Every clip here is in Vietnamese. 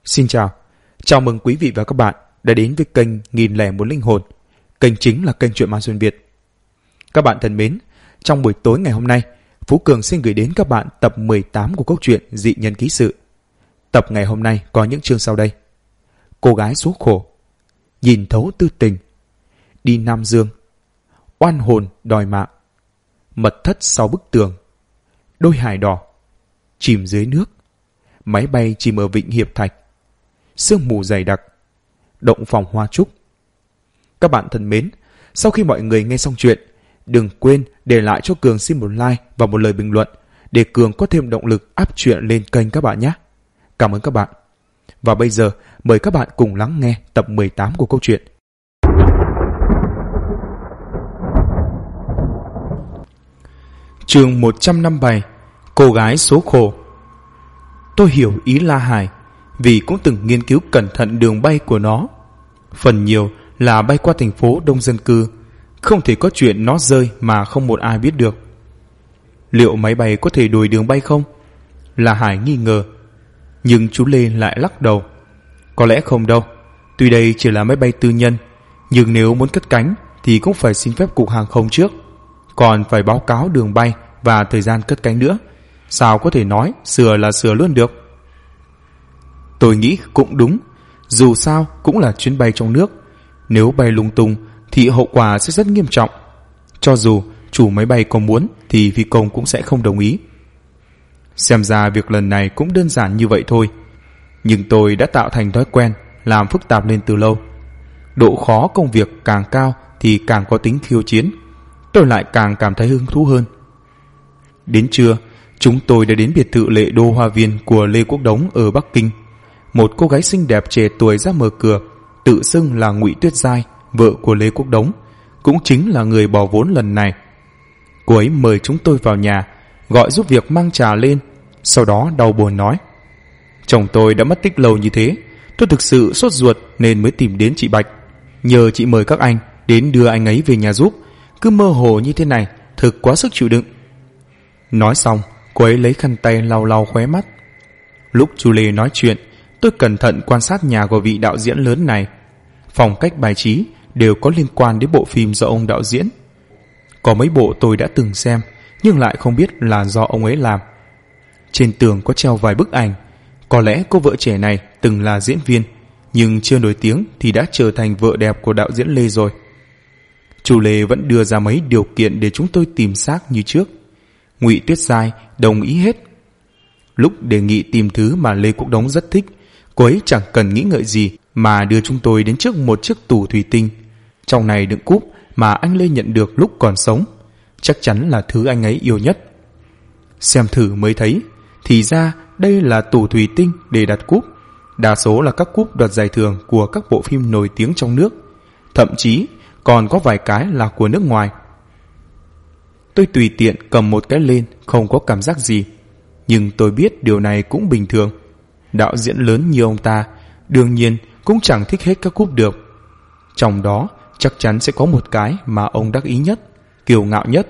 Xin chào mừng quý vị và các bạn đã đến với kênh Nghìn Lẻ Một Linh Hồn. Kênh chính là kênh Chuyện Ma Xuyên Việt. Các bạn thân mến, trong buổi tối ngày hôm nay, Phú Cường xin gửi đến các bạn tập 18 của câu chuyện Dị Nhân Ký Sự. Tập ngày hôm nay có những chương sau đây: Cô gái số khổ, Nhìn thấu tư tình, Đi Nam Dương, Oan hồn đòi mạng, Mật thất sau bức tường, Đôi hải đỏ, Chìm dưới nước, Máy bay chìm ở Vịnh Hiệp Thạch, Sương mù dày đặc, Động phòng hoa trúc. Các bạn thân mến, sau khi mọi người nghe xong chuyện, đừng quên để lại cho Cường xin một like và một lời bình luận để Cường có thêm động lực up chuyện lên kênh các bạn nhé. Cảm ơn các bạn. Và bây giờ mời các bạn cùng lắng nghe tập 18 của câu chuyện. Chương 157: Cô gái số khổ. Tôi hiểu ý La Hải vì cũng từng nghiên cứu cẩn thận đường bay của nó. Phần nhiều là bay qua thành phố đông dân cư, không thể có chuyện nó rơi mà không một ai biết được. Liệu máy bay có thể đổi đường bay không? La Hải nghi ngờ, nhưng chú Lê lại lắc đầu. Có lẽ không đâu. Tuy đây chỉ là máy bay tư nhân, nhưng nếu muốn cất cánh thì cũng phải xin phép cục hàng không trước, còn phải báo cáo đường bay và thời gian cất cánh nữa. Sao có thể nói sửa là sửa luôn được? Tôi nghĩ cũng đúng, dù sao cũng là chuyến bay trong nước. Nếu bay lung tung thì hậu quả sẽ rất nghiêm trọng. Cho dù chủ máy bay có muốn thì phi công cũng sẽ không đồng ý. Xem ra việc lần này cũng đơn giản như vậy thôi. Nhưng tôi đã tạo thành thói quen làm phức tạp lên từ lâu. Độ khó công việc càng cao thì càng có tính khiêu chiến. Tôi lại càng cảm thấy hứng thú hơn. Đến trưa, chúng tôi đã đến biệt thự Lệ Đô Hoa Viên của Lê Quốc Đống ở Bắc Kinh. Một cô gái xinh đẹp trẻ tuổi ra mở cửa, tự xưng là Ngụy Tuyết Giai, vợ của Lê Quốc Đống, cũng chính là người bỏ vốn lần này. Cô ấy mời chúng tôi vào nhà, gọi giúp việc mang trà lên, sau đó đau buồn nói: Chồng tôi đã mất tích lâu như thế, tôi thực sự sốt ruột nên mới tìm đến chị Bạch, nhờ chị mời các anh đến đưa anh ấy về nhà giúp. Cứ mơ hồ như thế này thực quá sức chịu đựng. Nói xong, cô ấy lấy khăn tay lau lau khóe mắt. Lúc chú Lê nói chuyện, tôi cẩn thận quan sát nhà của vị đạo diễn lớn này. Phong cách bài trí đều có liên quan đến bộ phim do ông đạo diễn. Có mấy bộ tôi đã từng xem, nhưng lại không biết là do ông ấy làm. Trên tường có treo vài bức ảnh. Có lẽ cô vợ trẻ này từng là diễn viên, nhưng chưa nổi tiếng thì đã trở thành vợ đẹp của đạo diễn Lê rồi. Chú Lê vẫn đưa ra mấy điều kiện để chúng tôi tìm xác như trước. Ngụy Tuyết Giai đồng ý hết. Lúc đề nghị tìm thứ mà Lê Quốc Đống rất thích, cô ấy chẳng cần nghĩ ngợi gì mà đưa chúng tôi đến trước một chiếc tủ thủy tinh. Trong này đựng cúp mà anh Lê nhận được lúc còn sống, chắc chắn là thứ anh ấy yêu nhất. Xem thử mới thấy, thì ra đây là tủ thủy tinh để đặt cúp. Đa số là các cúp đoạt giải thưởng của các bộ phim nổi tiếng trong nước, thậm chí còn có vài cái là của nước ngoài. Tôi tùy tiện cầm một cái lên, không có cảm giác gì, nhưng tôi biết điều này cũng bình thường. Đạo diễn lớn như ông ta đương nhiên cũng chẳng thích hết các cúp được. Trong đó chắc chắn sẽ có một cái mà ông đắc ý nhất, kiêu ngạo nhất.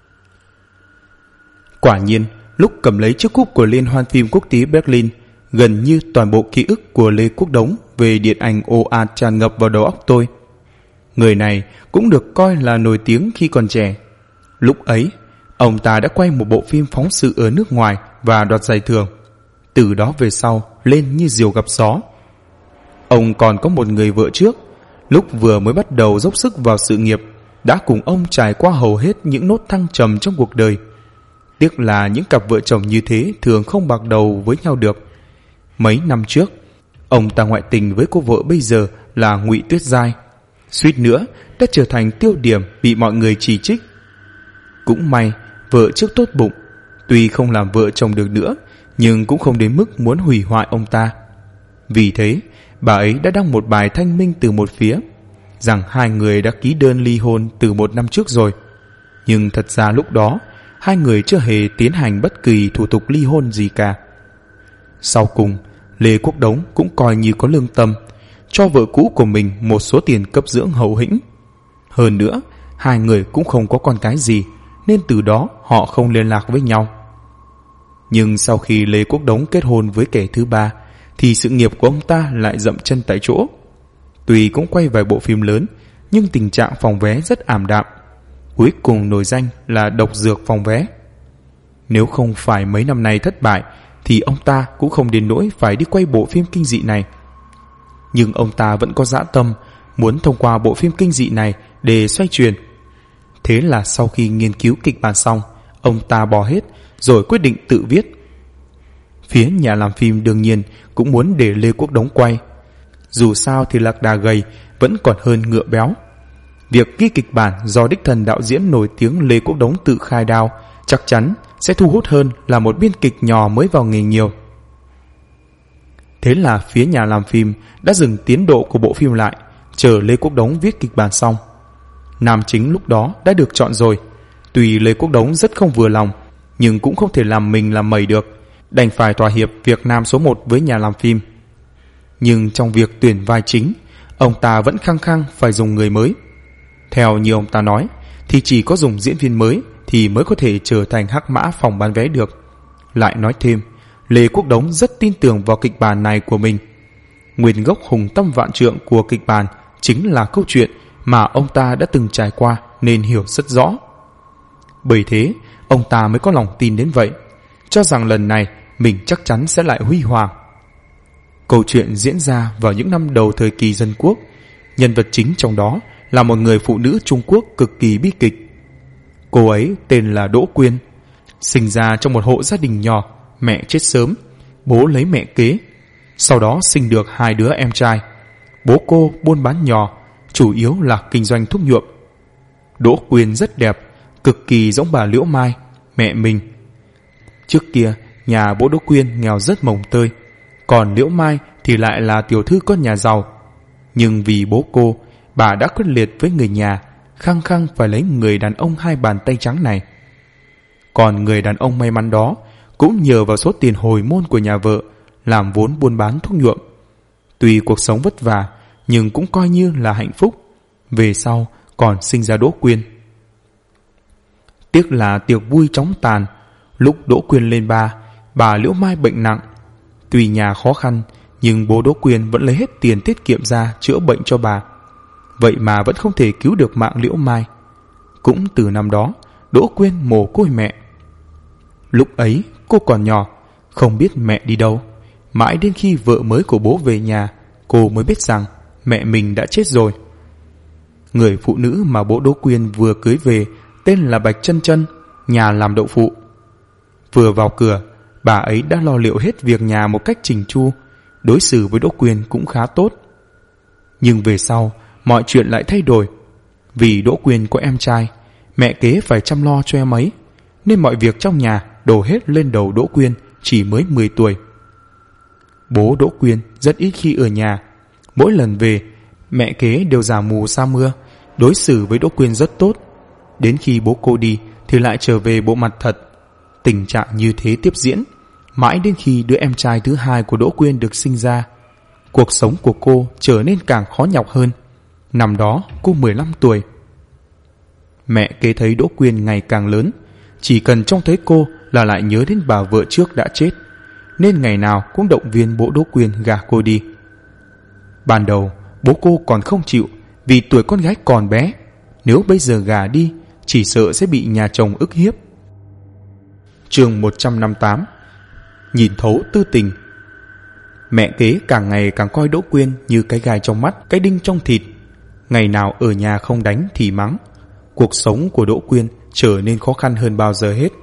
Quả nhiên, lúc cầm lấy chiếc cúp của Liên hoan phim quốc tế Berlin, gần như toàn bộ ký ức của Lê Quốc Đống về điện ảnh ồ ạt tràn ngập vào đầu óc tôi. Người này cũng được coi là nổi tiếng khi còn trẻ. Lúc ấy, ông ta đã quay một bộ phim phóng sự ở nước ngoài và đoạt giải thưởng. Từ đó về sau, lên như diều gặp gió. Ông còn có một người vợ trước, lúc vừa mới bắt đầu dốc sức vào sự nghiệp, đã cùng ông trải qua hầu hết những nốt thăng trầm trong cuộc đời. Tiếc là những cặp vợ chồng như thế thường không bạc đầu với nhau được. Mấy năm trước, ông ta ngoại tình với cô vợ bây giờ là Ngụy Tuyết Giai, suýt nữa đã trở thành tiêu điểm bị mọi người chỉ trích. Cũng may vợ trước tốt bụng, tuy không làm vợ chồng được nữa, nhưng cũng không đến mức muốn hủy hoại ông ta. Vì thế, bà ấy đã đăng một bài thanh minh từ một phía, rằng hai người đã ký đơn ly hôn từ 1 năm trước rồi. Nhưng thật ra lúc đó, hai người chưa hề tiến hành bất kỳ thủ tục ly hôn gì cả. Sau cùng, Lê Quốc Đống cũng coi như có lương tâm, cho vợ cũ của mình một số tiền cấp dưỡng hậu hĩnh. Hơn nữa, hai người cũng không có con cái gì, nên từ đó họ không liên lạc với nhau. Nhưng sau khi Lê Quốc Đống kết hôn với kẻ thứ ba, thì sự nghiệp của ông ta lại dậm chân tại chỗ. Tuy cũng quay vài bộ phim lớn, nhưng tình trạng phòng vé rất ảm đạm. Cuối cùng nổi danh là độc dược phòng vé. Nếu không phải mấy năm nay thất bại thì ông ta cũng không đến nỗi phải đi quay bộ phim kinh dị này. Nhưng ông ta vẫn có dã tâm muốn thông qua bộ phim kinh dị này để xoay chuyển. Thế là sau khi nghiên cứu kịch bản xong, ông ta bỏ hết rồi quyết định tự viết. Phía nhà làm phim đương nhiên cũng muốn để Lê Quốc Đống quay. Dù sao thì lạc đà gầy vẫn còn hơn ngựa béo. Việc ghi kịch bản do đích thân đạo diễn nổi tiếng Lê Quốc Đống tự khai đao chắc chắn sẽ thu hút hơn là một biên kịch nhỏ mới vào nghề nhiều. Thế là phía nhà làm phim đã dừng tiến độ của bộ phim lại, chờ Lê Quốc Đống viết kịch bản xong. Nam chính lúc đó đã được chọn rồi. Tuy Lê Quốc Đống rất không vừa lòng, nhưng cũng không thể làm mình làm mẩy được, đành phải thỏa hiệp việc nam số 1 với nhà làm phim. Nhưng trong việc tuyển vai chính, ông ta vẫn khăng khăng phải dùng người mới. Theo như ông ta nói, thì chỉ có dùng diễn viên mới thì mới có thể trở thành hắc mã phòng bán vé được. Lại nói thêm, Lê Quốc Đống rất tin tưởng vào kịch bản này của mình. Nguyên gốc hùng tâm vạn trượng của kịch bản chính là câu chuyện mà ông ta đã từng trải qua nên hiểu rất rõ. Bởi thế, ông ta mới có lòng tin đến vậy, cho rằng lần này mình chắc chắn sẽ lại huy hoàng. Câu chuyện diễn ra vào những năm đầu thời kỳ dân quốc. Nhân vật chính trong đó là một người phụ nữ Trung Quốc cực kỳ bi kịch. Cô ấy tên là Đỗ Quyên, sinh ra trong một hộ gia đình nhỏ, mẹ chết sớm, bố lấy mẹ kế. Sau đó sinh được 2 đứa em trai. Bố cô buôn bán nhỏ, chủ yếu là kinh doanh thuốc nhuộm. Đỗ Quyên rất đẹp, cực kỳ giống bà Liễu Mai, mẹ mình. Trước kia, nhà bố Đỗ Quyên nghèo rất mồng tơi, còn Liễu Mai thì lại là tiểu thư con nhà giàu. Nhưng vì bố cô, bà đã quyết liệt với người nhà, khăng khăng phải lấy người đàn ông 2 bàn tay trắng này. Còn người đàn ông may mắn đó cũng nhờ vào số tiền hồi môn của nhà vợ làm vốn buôn bán thuốc nhuộm. Tuy cuộc sống vất vả nhưng cũng coi như là hạnh phúc. Về sau còn sinh ra Đỗ Quyên. Tiếc là tiệc vui chóng tàn. Lúc Đỗ Quyên lên bà Liễu Mai bệnh nặng. Tuy nhà khó khăn nhưng bố Đỗ Quyên vẫn lấy hết tiền tiết kiệm ra chữa bệnh cho bà. Vậy mà vẫn không thể cứu được mạng Liễu Mai. Cũng từ năm đó, Đỗ Quyên mồ côi mẹ. Lúc ấy cô còn nhỏ, không biết mẹ đi đâu. Mãi đến khi vợ mới của bố về nhà, cô mới biết rằng mẹ mình đã chết rồi. Người phụ nữ mà bố Đỗ Quyên vừa cưới về tên là Bạch Chân Chân, nhà làm đậu phụ. Vừa vào cửa, bà ấy đã lo liệu hết việc nhà một cách chỉnh chu, đối xử với Đỗ Quyên cũng khá tốt. Nhưng về sau, mọi chuyện lại thay đổi. Vì Đỗ Quyên có em trai, mẹ kế phải chăm lo cho em ấy, nên mọi việc trong nhà đổ hết lên đầu Đỗ Quyên chỉ mới 10 tuổi. Bố Đỗ Quyên rất ít khi ở nhà. Mỗi lần về, mẹ kế đều giả mù sa mưa, đối xử với Đỗ Quyên rất tốt. Đến khi bố cô đi thì lại trở về bộ mặt thật. Tình trạng như thế tiếp diễn mãi đến khi đứa em trai thứ 2 của Đỗ Quyên được sinh ra. Cuộc sống của cô trở nên càng khó nhọc hơn. Năm đó cô 15 tuổi. Mẹ kế thấy Đỗ Quyên ngày càng lớn, chỉ cần trông thấy cô là lại nhớ đến bà vợ trước đã chết, nên ngày nào cũng động viên bố Đỗ Quyên gả cô đi. Ban đầu bố cô còn không chịu, vì tuổi con gái còn bé, nếu bây giờ gả đi chỉ sợ sẽ bị nhà chồng ức hiếp. Chương 158. Nhìn thấu tư tình. Mẹ kế càng ngày càng coi Đỗ Quyên như cái gai trong mắt, cái đinh trong thịt. Ngày nào ở nhà không đánh thì mắng. Cuộc sống của Đỗ Quyên trở nên khó khăn hơn bao giờ hết.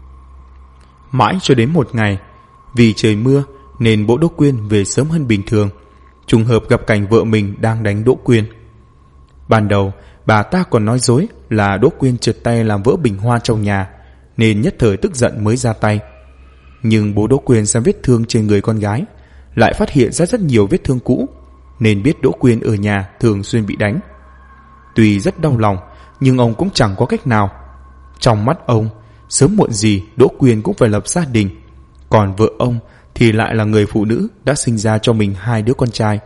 Mãi cho đến một ngày, vì trời mưa nên bố Đỗ Quyên về sớm hơn bình thường, trùng hợp gặp cảnh vợ mình đang đánh Đỗ Quyên. Ban đầu bà ta còn nói dối là Đỗ Quyên trượt tay làm vỡ bình hoa trong nhà, nên nhất thời tức giận mới ra tay. Nhưng bố Đỗ Quyên xem vết thương trên người con gái, lại phát hiện ra rất nhiều vết thương cũ, nên biết Đỗ Quyên ở nhà thường xuyên bị đánh. Tuy rất đau lòng, nhưng ông cũng chẳng có cách nào. Trong mắt ông, sớm muộn gì Đỗ Quyên cũng phải lập gia đình, còn vợ ông thì lại là người phụ nữ đã sinh ra cho mình 2 đứa con trai.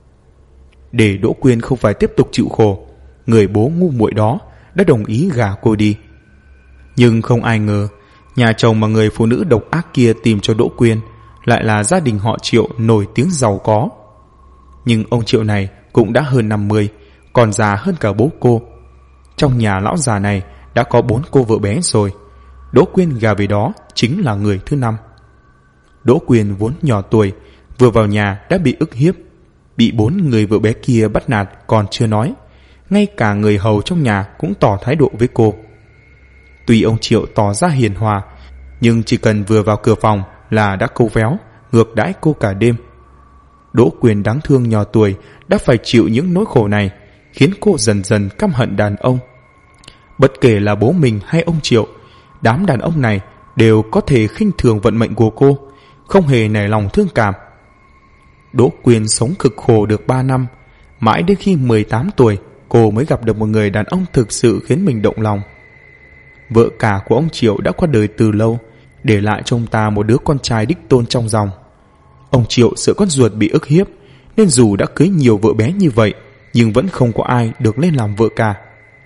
Để Đỗ Quyên không phải tiếp tục chịu khổ, người bố ngu muội đó đã đồng ý gả cô đi. Nhưng không ai ngờ, nhà chồng mà người phụ nữ độc ác kia tìm cho Đỗ Quyên lại là gia đình họ Triệu nổi tiếng giàu có. Nhưng ông Triệu này cũng đã hơn 50, còn già hơn cả bố cô. Trong nhà lão già này đã có 4 cô vợ bé rồi. Đỗ Quyên gà về đó chính là người thứ 5. Đỗ Quyên vốn nhỏ tuổi, vừa vào nhà đã bị ức hiếp, bị 4 người vợ bé kia bắt nạt còn chưa nói, ngay cả người hầu trong nhà cũng tỏ thái độ với cô. Tuy ông Triệu tỏ ra hiền hòa, nhưng chỉ cần vừa vào cửa phòng là đã câu véo, ngược đãi cô cả đêm. Đỗ Quyên đáng thương nhỏ tuổi đã phải chịu những nỗi khổ này, khiến cô dần dần căm hận đàn ông. Bất kể là bố mình hay ông Triệu, đám đàn ông này đều có thể khinh thường vận mệnh của cô, không hề nảy lòng thương cảm. Đỗ Quyên sống cực khổ được 3 năm, mãi đến khi 18 tuổi cô mới gặp được một người đàn ông thực sự khiến mình động lòng. Vợ cả của ông Triệu đã qua đời từ lâu, để lại cho ông ta một đứa con trai đích tôn trong dòng. Ông Triệu sợ con ruột bị ức hiếp, nên dù đã cưới nhiều vợ bé như vậy, nhưng vẫn không có ai được lên làm vợ cả.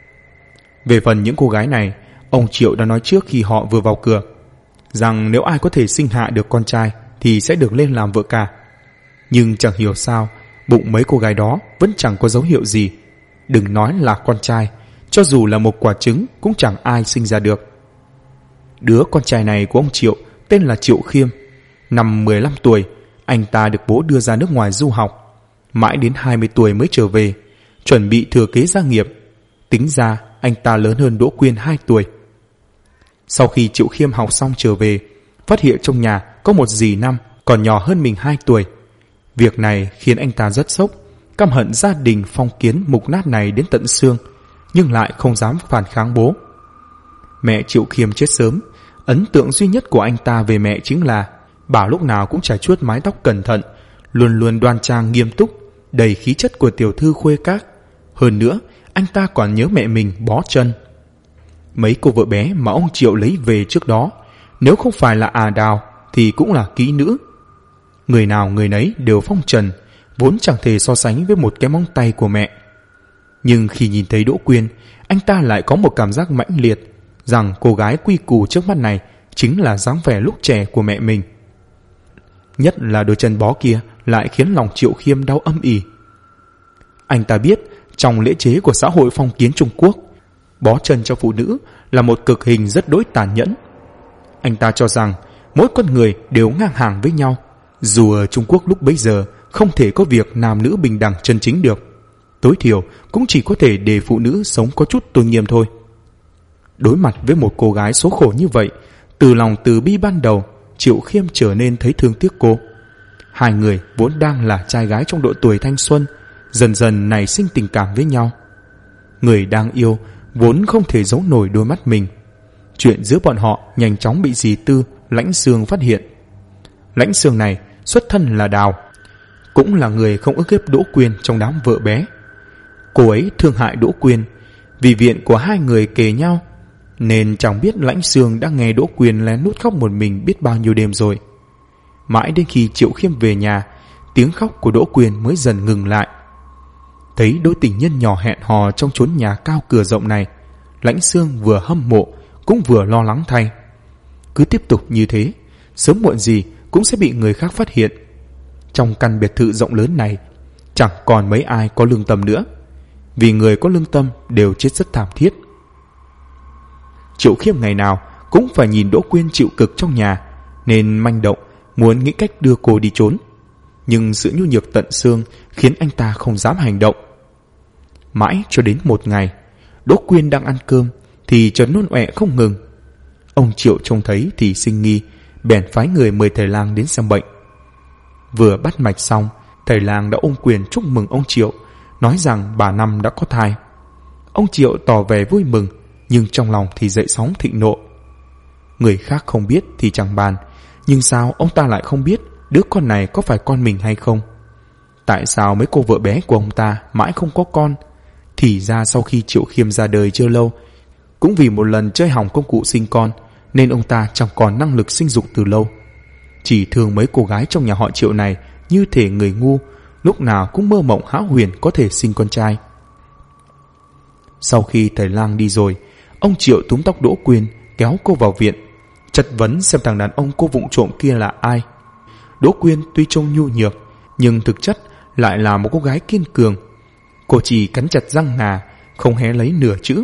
Về phần những cô gái này, ông Triệu đã nói trước khi họ vừa vào cửa, rằng nếu ai có thể sinh hạ được con trai thì sẽ được lên làm vợ cả. Nhưng chẳng hiểu sao, bụng mấy cô gái đó vẫn chẳng có dấu hiệu gì. Đừng nói là con trai, cho dù là một quả trứng cũng chẳng ai sinh ra được. Đứa con trai này của ông Triệu tên là Triệu Khiêm. Năm 15 tuổi, anh ta được bố đưa ra nước ngoài du học, mãi đến 20 tuổi mới trở về, chuẩn bị thừa kế gia nghiệp. Tính ra anh ta lớn hơn Đỗ Quyên 2 tuổi. Sau khi Triệu Khiêm học xong trở về, phát hiện trong nhà có một dì năm còn nhỏ hơn mình 2 tuổi. Việc này khiến anh ta rất sốc, căm hận gia đình phong kiến mục nát này đến tận xương, nhưng lại không dám phản kháng bố. Mẹ Triệu Khiêm chết sớm, ấn tượng duy nhất của anh ta về mẹ chính là bà lúc nào cũng chải chuốt mái tóc cẩn thận, luôn luôn đoan trang nghiêm túc, đầy khí chất của tiểu thư khuê các. Hơn nữa, anh ta còn nhớ mẹ mình bó chân. Mấy cô vợ bé mà ông Triệu lấy về trước đó, nếu không phải là Đào thì cũng là kỹ nữ. Người nào người nấy đều phong trần, vốn chẳng thể so sánh với một cái móng tay của mẹ. Nhưng khi nhìn thấy Đỗ Quyên, anh ta lại có một cảm giác mãnh liệt rằng cô gái quy củ trước mắt này chính là dáng vẻ lúc trẻ của mẹ mình. Nhất là đôi chân bó kia lại khiến lòng Triệu Khiêm đau âm ỉ. Anh ta biết trong lễ chế của xã hội phong kiến Trung Quốc, bó chân cho phụ nữ là một cực hình rất đối tàn nhẫn. Anh ta cho rằng mỗi con người đều ngang hàng với nhau, dù ở Trung Quốc lúc bấy giờ không thể có việc nam nữ bình đẳng chân chính được, tối thiểu cũng chỉ có thể để phụ nữ sống có chút tôn nghiêm thôi. Đối mặt với một cô gái số khổ như vậy, từ lòng từ bi ban đầu, Triệu Khiêm trở nên thấy thương tiếc cô. Hai người vốn đang là trai gái trong độ tuổi thanh xuân, dần dần nảy sinh tình cảm với nhau. Người đang yêu vốn không thể giấu nổi đôi mắt mình. Chuyện giữa bọn họ nhanh chóng bị dì Tư, Lãnh Sương phát hiện. Lãnh Sương này xuất thân là Đào, cũng là người không ức hiếp Đỗ Quyên trong đám vợ bé. Cô ấy thương hại Đỗ Quyên, vì viện của hai người kề nhau, nên chẳng biết Lãnh Sương đã nghe Đỗ Quyên lén lút khóc một mình biết bao nhiêu đêm rồi. Mãi đến khi Triệu Khiêm về nhà, tiếng khóc của Đỗ Quyên mới dần ngừng lại. Thấy đôi tình nhân nhỏ hẹn hò trong chốn nhà cao cửa rộng này, Lãnh Sương vừa hâm mộ cũng vừa lo lắng thay. Cứ tiếp tục như thế, sớm muộn gì cũng sẽ bị người khác phát hiện. Trong căn biệt thự rộng lớn này, chẳng còn mấy ai có lương tâm nữa, vì người có lương tâm đều chết rất thảm thiết. Triệu Khiêm ngày nào cũng phải nhìn Đỗ Quyên chịu cực trong nhà, nên manh động muốn nghĩ cách đưa cô đi trốn. Nhưng sự nhu nhược tận xương khiến anh ta không dám hành động. Mãi cho đến một ngày, Đỗ Quyên đang ăn cơm thì chợt nôn ọe không ngừng. Ông Triệu trông thấy thì sinh nghi, bèn phái người mời thầy lang đến xem bệnh. Vừa bắt mạch xong, thầy lang đã ôm quyền chúc mừng ông Triệu, nói rằng bà Năm đã có thai. Ông Triệu tỏ vẻ vui mừng, nhưng trong lòng thì dậy sóng thịnh nộ. Người khác không biết thì chẳng bàn, nhưng sao ông ta lại không biết đứa con này có phải con mình hay không? Tại sao mấy cô vợ bé của ông ta mãi không có con? Thì ra sau khi Triệu Khiêm ra đời chưa lâu, cũng vì một lần chơi hỏng công cụ sinh con, nên ông ta chẳng còn năng lực sinh dục từ lâu. Chỉ thương mấy cô gái trong nhà họ Triệu này như thể người ngu, lúc nào cũng mơ mộng hão huyền có thể sinh con trai. Sau khi thầy lang đi rồi, ông Triệu túm tóc Đỗ Quyên kéo cô vào viện, chất vấn xem thằng đàn ông cô vụng trộm kia là ai. Đỗ Quyên tuy trông nhu nhược, nhưng thực chất lại là một cô gái kiên cường. Cô chỉ cắn chặt răng ngà, không hé lấy nửa chữ.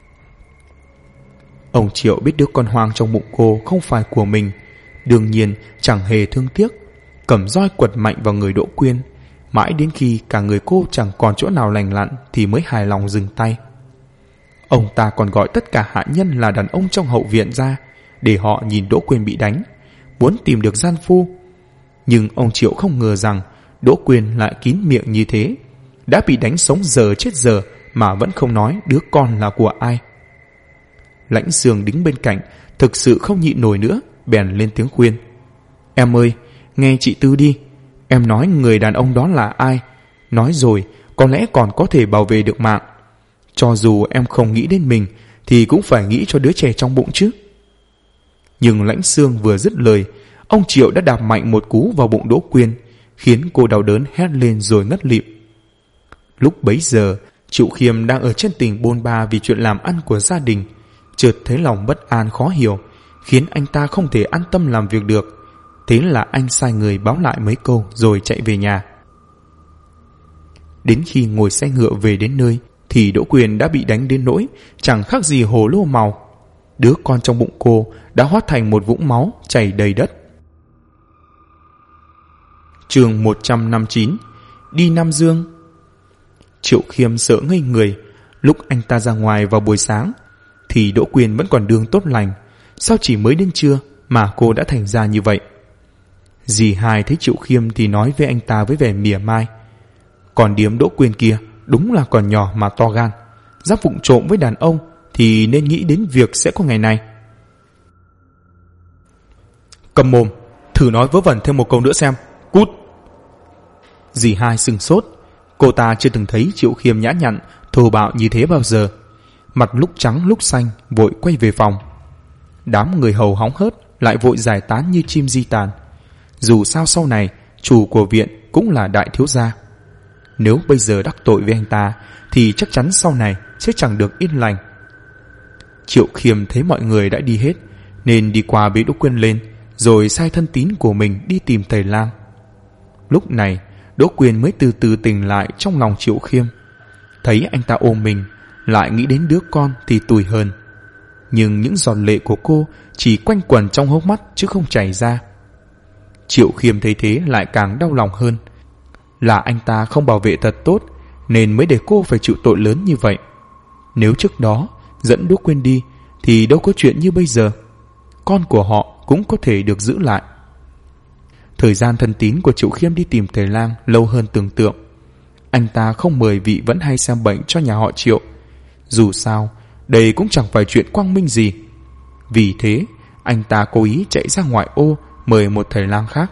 Ông Triệu biết đứa con hoang trong bụng cô không phải của mình, đương nhiên chẳng hề thương tiếc, cầm roi quật mạnh vào người Đỗ Quyên, mãi đến khi cả người cô chẳng còn chỗ nào lành lặn thì mới hài lòng dừng tay. Ông ta còn gọi tất cả hạ nhân là đàn ông trong hậu viện ra, để họ nhìn Đỗ Quyên bị đánh, muốn tìm được gian phu. Nhưng ông Triệu không ngờ rằng Đỗ Quyên lại kín miệng như thế, đã bị đánh sống giờ chết giờ mà vẫn không nói đứa con là của ai. Lãnh Sương đứng bên cạnh thực sự không nhịn nổi nữa, bèn lên tiếng khuyên: "Em ơi, nghe chị Tư đi, em nói người đàn ông đó là ai, nói rồi có lẽ còn có thể bảo vệ được mạng. Cho dù em không nghĩ đến mình thì cũng phải nghĩ cho đứa trẻ trong bụng chứ." Nhưng Lãnh Sương vừa dứt lời, ông Triệu đã đạp mạnh một cú vào bụng Đỗ Quyên, khiến cô đau đớn hét lên rồi ngất lịm. Lúc bấy giờ, Triệu Khiêm đang ở trên tình bôn ba vì chuyện làm ăn của gia đình, chợt thấy lòng bất an khó hiểu, khiến anh ta không thể an tâm làm việc được. Thế là anh sai người báo lại mấy câu rồi chạy về nhà. Đến khi ngồi xe ngựa về đến nơi thì Đỗ Quyên đã bị đánh đến nỗi chẳng khác gì hồ lô màu. Đứa con trong bụng cô đã hóa thành một vũng máu chảy đầy đất. Chương 159: Đi Nam Dương. Triệu Khiêm sợ ngây người. Lúc anh ta ra ngoài vào buổi sáng thì Đỗ Quyên vẫn còn đường tốt lành, sao chỉ mới đến trưa mà cô đã thành ra như vậy? Dì Hai thấy Triệu Khiêm thì nói với anh ta với vẻ mỉa mai: "Còn điếm Đỗ Quyên kia đúng là còn nhỏ mà to gan, dám vụng trộm với đàn ông thì nên nghĩ đến việc sẽ có ngày này." "Cầm mồm, thử nói vớ vẩn thêm một câu nữa xem, cút!" Dì Hai sừng sốt. Cô ta chưa từng thấy Triệu Khiêm nhã nhặn thô bạo như thế bao giờ. Mặt lúc trắng lúc xanh, vội quay về phòng. Đám người hầu hóng hớt lại vội giải tán như chim di tàn. Dù sao sau này chủ của viện cũng là đại thiếu gia, nếu bây giờ đắc tội với anh ta thì chắc chắn sau này sẽ chẳng được yên lành. Triệu Khiêm thấy mọi người đã đi hết nên đi qua bế Đỗ Quyên lên, rồi sai thân tín của mình đi tìm thầy lang. Lúc này Đỗ Quyên mới từ từ tỉnh lại trong lòng Triệu Khiêm. Thấy anh ta ôm mình, lại nghĩ đến đứa con thì tủi hơn. Nhưng những giọt lệ của cô chỉ quanh quẩn trong hốc mắt chứ không chảy ra. Triệu Khiêm thấy thế lại càng đau lòng hơn. Là anh ta không bảo vệ thật tốt nên mới để cô phải chịu tội lớn như vậy. Nếu trước đó dẫn Đỗ Quyên đi thì đâu có chuyện như bây giờ. Con của họ cũng có thể được giữ lại. Thời gian thân tín của Triệu Khiêm đi tìm thầy lang lâu hơn tưởng tượng. Anh ta không mời vị vẫn hay xem bệnh cho nhà họ Triệu. Dù sao đây cũng chẳng phải chuyện quang minh gì. Vì thế anh ta cố ý chạy ra ngoại ô mời một thầy lang khác.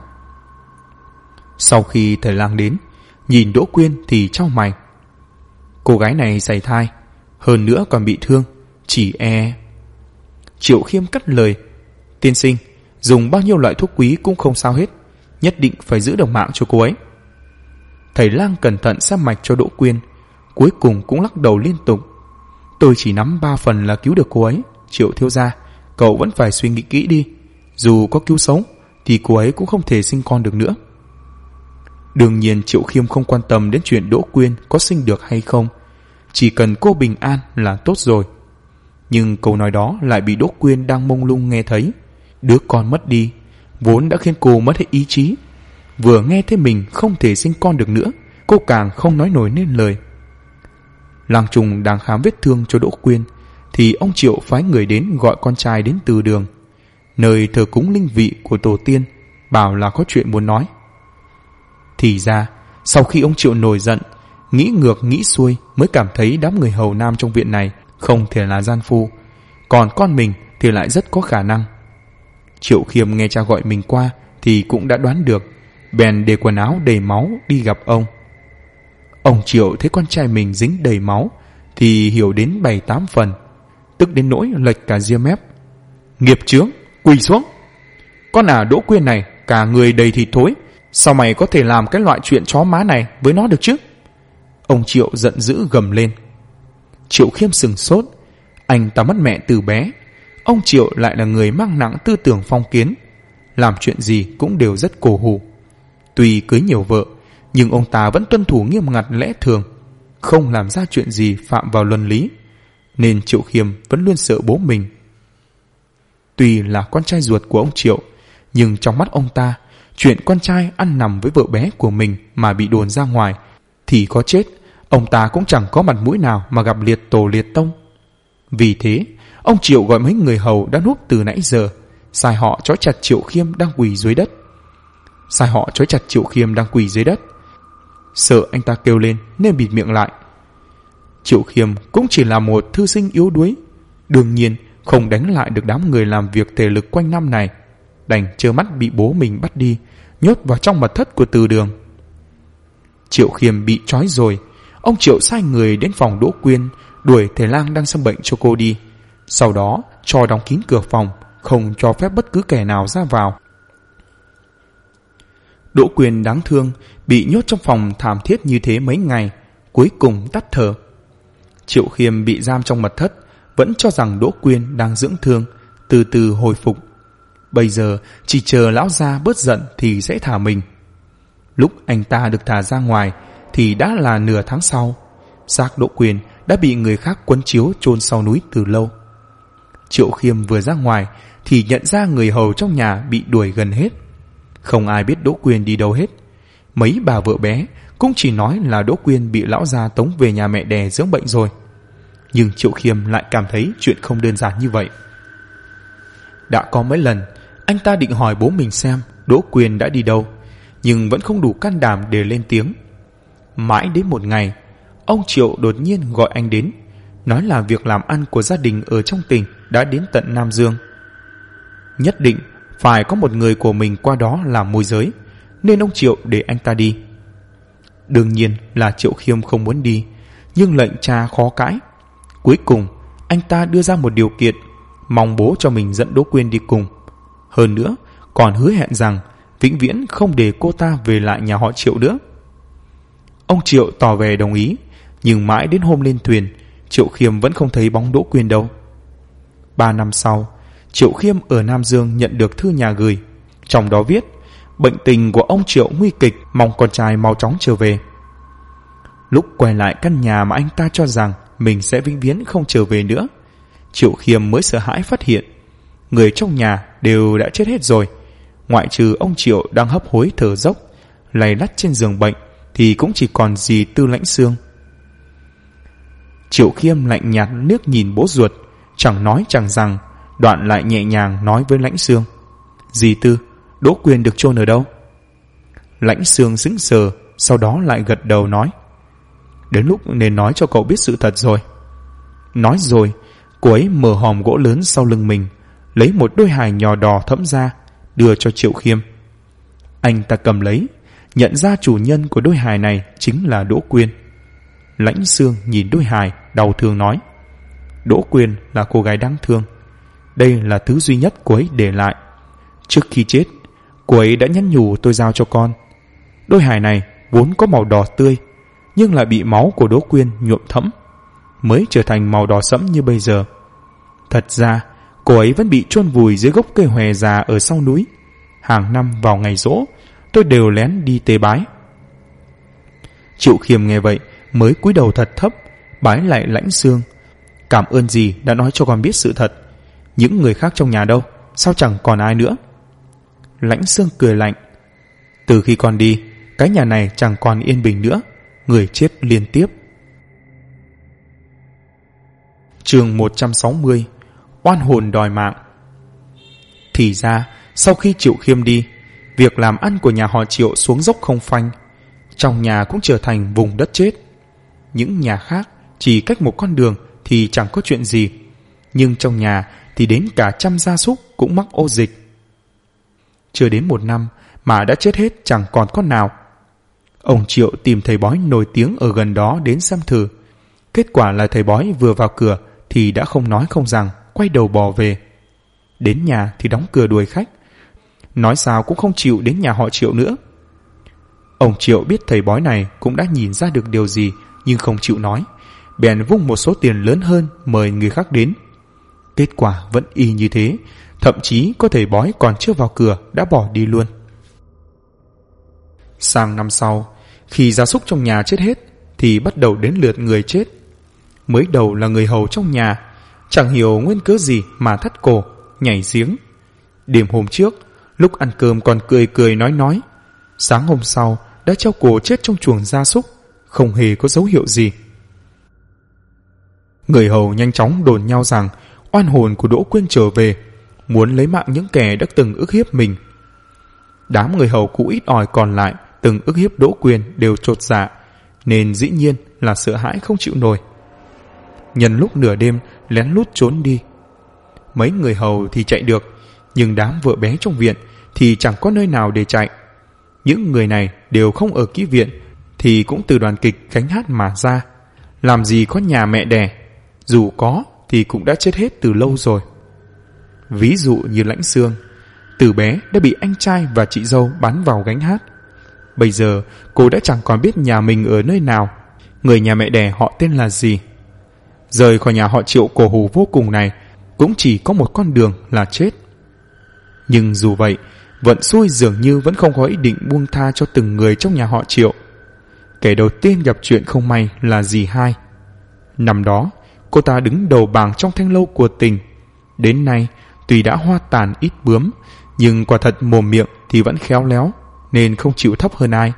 Sau khi thầy lang đến, nhìn Đỗ Quyên thì chau mày. Cô gái này sảy thai, hơn nữa còn bị thương, chỉ e... Triệu Khiêm cắt lời: "Tiên sinh, dùng bao nhiêu loại thuốc quý cũng không sao hết, nhất định phải giữ được mạng cho cô ấy." Thầy lang cẩn thận xem mạch cho Đỗ Quyên, cuối cùng cũng lắc đầu liên tục: "Tôi chỉ nắm 3 phần là cứu được cô ấy. Triệu thiếu gia, cậu vẫn phải suy nghĩ kỹ đi. Dù có cứu sống thì cô ấy cũng không thể sinh con được nữa." Đương nhiên Triệu Khiêm không quan tâm đến chuyện Đỗ Quyên có sinh được hay không, chỉ cần cô bình an là tốt rồi. Nhưng câu nói đó lại bị Đỗ Quyên đang mông lung nghe thấy. Đứa con mất đi vốn đã khiến cô mất hết ý chí, vừa nghe thấy mình không thể sinh con được nữa, cô càng không nói nổi nên lời. Lang Trung đang khám vết thương cho Đỗ Quyên thì ông Triệu phái người đến gọi con trai đến từ đường, nơi thờ cúng linh vị của tổ tiên, bảo là có chuyện muốn nói. Thì ra sau khi ông Triệu nổi giận, nghĩ ngược nghĩ xuôi, mới cảm thấy đám người hầu nam trong viện này không thể là gian phu, còn con mình thì lại rất có khả năng. Triệu Khiêm nghe cha gọi mình qua thì cũng đã đoán được, bèn để quần áo đầy máu đi gặp ông. Ông Triệu thấy con trai mình dính đầy máu thì hiểu đến 7-8 phần, tức đến nỗi lệch cả ria mép: "Nghiệp chướng, quỳ xuống! Con Đỗ Quyên này cả người đầy thịt thối, sao mày có thể làm cái loại chuyện chó má này với nó được chứ?" Ông Triệu giận dữ gầm lên. Triệu Khiêm sừng sốt. Anh ta mất mẹ từ bé, ông Triệu lại là người mang nặng tư tưởng phong kiến, làm chuyện gì cũng đều rất cổ hủ. Tuy cưới nhiều vợ, nhưng ông ta vẫn tuân thủ nghiêm ngặt lẽ thường, không làm ra chuyện gì phạm vào luân lý, nên Triệu Khiêm vẫn luôn sợ bố mình. Tuy là con trai ruột của ông Triệu, nhưng trong mắt ông ta, chuyện con trai ăn nằm với vợ bé của mình mà bị đồn ra ngoài thì có chết, ông ta cũng chẳng có mặt mũi nào mà gặp liệt tổ liệt tông. Vì thế, ông Triệu gọi mấy người hầu đã núp từ nãy giờ, sai họ trói chặt Triệu Khiêm đang quỳ dưới đất. Sợ anh ta kêu lên nên bịt miệng lại. Triệu Khiêm cũng chỉ là một thư sinh yếu đuối, đương nhiên không đánh lại được đám người làm việc thể lực quanh năm này, đành trơ mắt bị bố mình bắt đi, nhốt vào trong mật thất của Từ Đường. Triệu Khiêm bị trói rồi, ông Triệu sai người đến phòng Đỗ Quyên đuổi thầy lang đang xâm bệnh cho cô đi, sau đó cho đóng kín cửa phòng, không cho phép bất cứ kẻ nào ra vào. Đỗ Quyên đáng thương bị nhốt trong phòng thảm thiết như thế mấy ngày, cuối cùng tắt thở. Triệu Khiêm bị giam trong mật thất, vẫn cho rằng Đỗ Quyên đang dưỡng thương, từ từ hồi phục. Bây giờ chỉ chờ lão gia bớt giận thì sẽ thả mình. Lúc anh ta được thả ra ngoài thì đã là nửa tháng sau. Xác Đỗ Quyên đã bị người khác quấn chiếu chôn sau núi từ lâu. Triệu Khiêm vừa ra ngoài thì nhận ra người hầu trong nhà bị đuổi gần hết. Không ai biết Đỗ Quyên đi đâu hết. Mấy bà vợ bé cũng chỉ nói là Đỗ Quyên bị lão gia tống về nhà mẹ đẻ dưỡng bệnh rồi. Nhưng Triệu Khiêm lại cảm thấy chuyện không đơn giản như vậy. Đã có mấy lần anh ta định hỏi bố mình xem Đỗ Quyên đã đi đâu, nhưng vẫn không đủ can đảm để lên tiếng. Mãi đến một ngày, ông Triệu đột nhiên gọi anh đến, nói là việc làm ăn của gia đình ở trong tỉnh đã đến tận Nam Dương. Nhất định phải có một người của mình qua đó làm môi giới, nên ông Triệu để anh ta đi. Đương nhiên là Triệu Khiêm không muốn đi, nhưng lệnh cha khó cãi. Cuối cùng anh ta đưa ra một điều kiện, mong bố cho mình dẫn Đỗ Quyên đi cùng. Hơn nữa còn hứa hẹn rằng vĩnh viễn không để cô ta về lại nhà họ Triệu nữa. Ông Triệu tỏ vẻ đồng ý, nhưng mãi đến hôm lên thuyền, Triệu Khiêm vẫn không thấy bóng Đỗ Quyên đâu. 3 năm sau, Triệu Khiêm ở Nam Dương nhận được thư nhà gửi, trong đó viết bệnh tình của ông Triệu nguy kịch, mong con trai mau chóng trở về. Lúc quay lại căn nhà mà anh ta cho rằng mình sẽ vĩnh viễn không trở về nữa, Triệu Khiêm mới sợ hãi phát hiện người trong nhà đều đã chết hết rồi, ngoại trừ ông Triệu đang hấp hối thở dốc lay lắt trên giường bệnh thì cũng chỉ còn dì Tư Lãnh Xương. Triệu Khiêm lạnh nhạt liếc nhìn bố ruột, chẳng nói chẳng rằng, đoạn lại nhẹ nhàng nói với Lãnh Xương: "Dì Tư, Đỗ Quyên được chôn ở đâu?" Lãnh Xương sững sờ, sau đó lại gật đầu nói: "Đến lúc nên nói cho cậu biết sự thật rồi." Nói rồi, cô ấy mở hòm gỗ lớn sau lưng mình, lấy một đôi hài nhỏ đỏ thẫm ra, đưa cho Triệu Khiêm. Anh ta cầm lấy, nhận ra chủ nhân của đôi hài này chính là Đỗ Quyên. Lãnh Xương nhìn đôi hài, đau thương nói: "Đỗ Quyên là cô gái đáng thương. Đây là thứ duy nhất cô ấy để lại. Trước khi chết, cô ấy đã nhắn nhủ tôi giao cho con. Đôi hài này vốn có màu đỏ tươi, nhưng lại bị máu của Đỗ Quyên nhuộm thẫm, mới trở thành màu đỏ sẫm như bây giờ. Thật ra, cô ấy vẫn bị chôn vùi dưới gốc cây hòe già ở sau núi. Hàng năm vào ngày giỗ, tôi đều lén đi tế bái." Triệu Khiêm nghe vậy mới cúi đầu thật thấp, bái lại Lãnh Xương: "Cảm ơn dì đã nói cho con biết sự thật. Những người khác trong nhà đâu? Sao chẳng còn ai nữa?" Lãnh Xương cười lạnh: "Từ khi con đi, cái nhà này chẳng còn yên bình nữa, người chết liên tiếp." Chương 160: Oan hồn đòi mạng. Thì ra, sau khi Triệu Khiêm đi, việc làm ăn của nhà họ Triệu xuống dốc không phanh, trong nhà cũng trở thành vùng đất chết. Những nhà khác chỉ cách một con đường thì chẳng có chuyện gì, nhưng trong nhà thì đến cả trăm gia súc cũng mắc ô dịch. Chưa đến 1 năm mà đã chết hết chẳng còn con nào. Ông Triệu tìm thầy bói nổi tiếng ở gần đó đến xem thử. Kết quả là thầy bói vừa vào cửa thì đã không nói không rằng, quay đầu bỏ về. Đến nhà thì đóng cửa đuổi khách, nói sao cũng không chịu đến nhà họ Triệu nữa. Ông Triệu biết thầy bói này cũng đã nhìn ra được điều gì, nhưng không chịu nói, bèn vung một số tiền lớn hơn mời người khác đến. Kết quả vẫn y như thế, thậm chí có thầy bói còn chưa vào cửa đã bỏ đi luôn. Sang năm sau, khi gia súc trong nhà chết hết thì bắt đầu đến lượt người chết. Mới đầu là người hầu trong nhà, chẳng hiểu nguyên cớ gì mà thắt cổ, nhảy giếng. Đêm hôm trước, lúc ăn cơm còn cười cười nói, sáng hôm sau đã treo cổ chết trong chuồng gia súc, không hề có dấu hiệu gì. Người hầu nhanh chóng đồn nhau rằng oan hồn của Đỗ Quyên trở về, muốn lấy mạng những kẻ đã từng ức hiếp mình. Đám người hầu cũ ít ỏi còn lại từng ức hiếp Đỗ Quyên đều chột dạ, nên dĩ nhiên là sợ hãi không chịu nổi. Nhân lúc nửa đêm lén lút trốn đi. Mấy người hầu thì chạy được, nhưng đám vợ bé trong viện thì chẳng có nơi nào để chạy. Những người này đều không ở ký viện thì cũng từ đoàn kịch gánh hát mà ra, làm gì có nhà mẹ đẻ, dù có thì cũng đã chết hết từ lâu rồi. Ví dụ như Lãnh Xương, từ bé đã bị anh trai và chị dâu bắn vào gánh hát. Bây giờ cô đã chẳng còn biết nhà mình ở nơi nào, người nhà mẹ đẻ họ tên là gì. Rời khỏi nhà họ Triệu cổ hủ vô cùng này cũng chỉ có một con đường là chết. Nhưng dù vậy, vận xui dường như vẫn không có ý định buông tha cho từng người trong nhà họ Triệu. Kẻ đầu tiên gặp chuyện không may là dì Hai. Năm đó, cô ta đứng đầu bảng trong thanh lâu của tỉnh. Đến nay, tuy đã hoa tàn ít bướm, nhưng quả thật mồm miệng thì vẫn khéo léo, nên không chịu thấp hơn ai.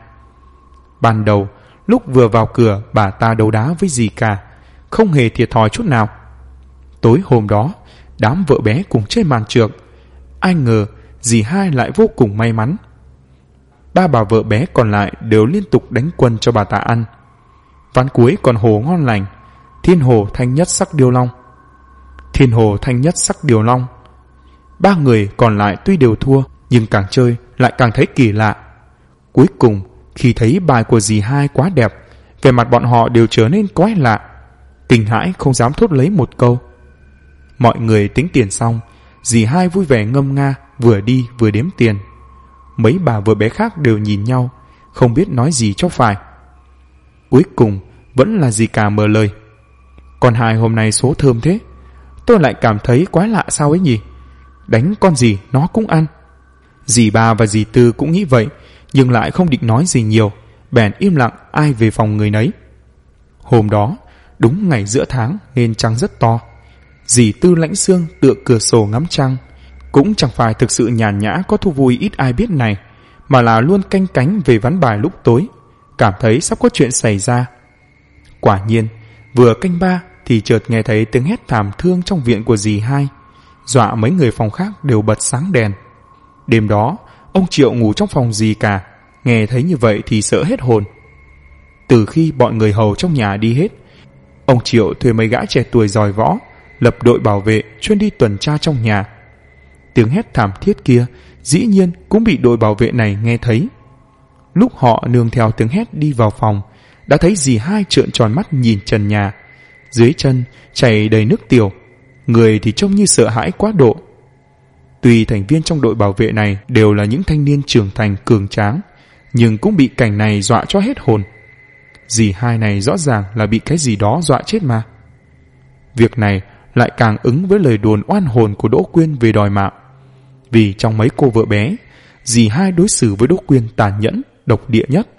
Ban đầu, lúc vừa vào cửa, bà ta đấu đá với dì cả, không hề thiệt thòi chút nào. Tối hôm đó, đám vợ bé cùng chơi màn trược. Ai ngờ dì Hai lại vô cùng may mắn. Ba bà vợ bé còn lại đều liên tục đánh quân cho bà ta ăn. Ván cuối còn hồ ngon lành, thiên hồ thanh nhất sắc điều long. Thiên hồ thanh nhất sắc điều long. Ba người còn lại tuy đều thua, nhưng càng chơi lại càng thấy kỳ lạ. Cuối cùng, khi thấy bài của dì Hai quá đẹp, vẻ mặt bọn họ đều trở nên quái lạ, kinh hãi không dám thốt lấy một câu. Mọi người tính tiền xong, dì Hai vui vẻ ngâm nga, vừa đi vừa đếm tiền. Mấy bà vợ bé khác đều nhìn nhau, không biết nói gì cho phải. Cuối cùng vẫn là dì cả mở lời. Con Hai hôm nay số thơm thế, tôi lại cảm thấy quái lạ sao ấy nhỉ. Đánh con gì nó cũng ăn. Dì Ba và dì Tư cũng nghĩ vậy, nhưng lại không định nói gì nhiều, bèn im lặng ai về phòng người nấy. Hôm đó đúng ngày giữa tháng nên trăng rất to. Dì Tư Lãnh Xương tựa cửa sổ ngắm trăng, cũng chẳng phải thực sự nhàn nhã có thú vui ít ai biết này, mà là luôn canh cánh về ván bài lúc tối, cảm thấy sắp có chuyện xảy ra. Quả nhiên, vừa canh ba thì chợt nghe thấy tiếng hét thảm thương trong viện của dì Hai, dọa mấy người phòng khác đều bật sáng đèn. Đêm đó, ông Triệu ngủ trong phòng dì cả, nghe thấy như vậy thì sợ hết hồn. Từ khi bọn người hầu trong nhà đi hết, ông Triệu thuê mấy gã trẻ tuổi giỏi võ, lập đội bảo vệ chuyên đi tuần tra trong nhà. Tiếng hét thảm thiết kia dĩ nhiên cũng bị đội bảo vệ này nghe thấy. Lúc họ nương theo tiếng hét đi vào phòng, đã thấy dì Hai trợn tròn mắt nhìn trần nhà, dưới chân chảy đầy nước tiểu, người thì trông như sợ hãi quá độ. Tuy thành viên trong đội bảo vệ này đều là những thanh niên trưởng thành cường tráng, nhưng cũng bị cảnh này dọa cho hết hồn. Dì Hai này rõ ràng là bị cái gì đó dọa chết mà. Việc này lại càng ứng với lời đồn oan hồn của Đỗ Quyên về đòi mạng. Vì trong mấy cô vợ bé, dì Hai đối xử với Đỗ Quyên tàn nhẫn, độc địa nhất.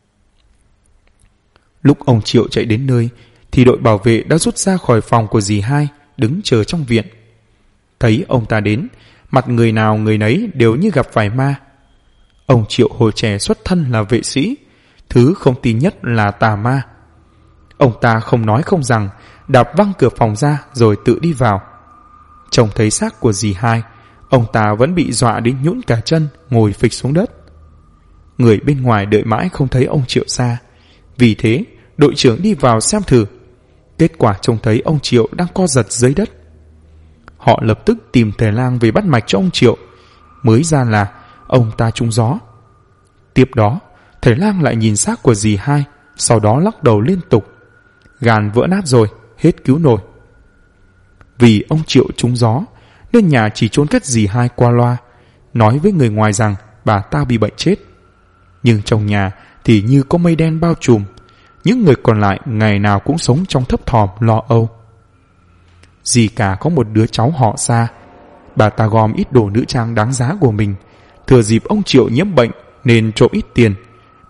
Lúc ông Triệu chạy đến nơi thì đội bảo vệ đã rút ra khỏi phòng của dì Hai, đứng chờ trong viện. Thấy ông ta đến, mặt người nào người nấy đều như gặp phải ma. Ông Triệu hồi trẻ xuất thân là vệ sĩ, thứ không tin nhất là tà ma. Ông ta không nói không rằng, đạp văng cửa phòng ra rồi tự đi vào. Trông thấy xác của dì Hai, ông ta vẫn bị dọa đến nhũn cả chân, ngồi phịch xuống đất. Người bên ngoài đợi mãi không thấy ông Triệu ra, vì thế đội trưởng đi vào xem thử. Kết quả trông thấy ông Triệu đang co giật dưới đất. Họ lập tức tìm thầy lang về bắt mạch cho ông Triệu, mới ra là ông ta trúng gió. Tiếp đó thầy lang lại nhìn xác của dì Hai, sau đó lắc đầu liên tục. Gan vỡ nát rồi, hết cứu nổi. Vì ông Triệu trúng gió nên nhà chỉ chôn cất dì Hai qua loa, nói với người ngoài rằng bà ta bị bệnh chết. Nhưng trong nhà thì như có mây đen bao trùm, những người còn lại ngày nào cũng sống trong thấp thỏm lo âu. Dì cả có một đứa cháu họ Sa, bà ta gom ít đồ nữ trang đáng giá của mình, thừa dịp ông Triệu nhiễm bệnh nên trộm ít tiền,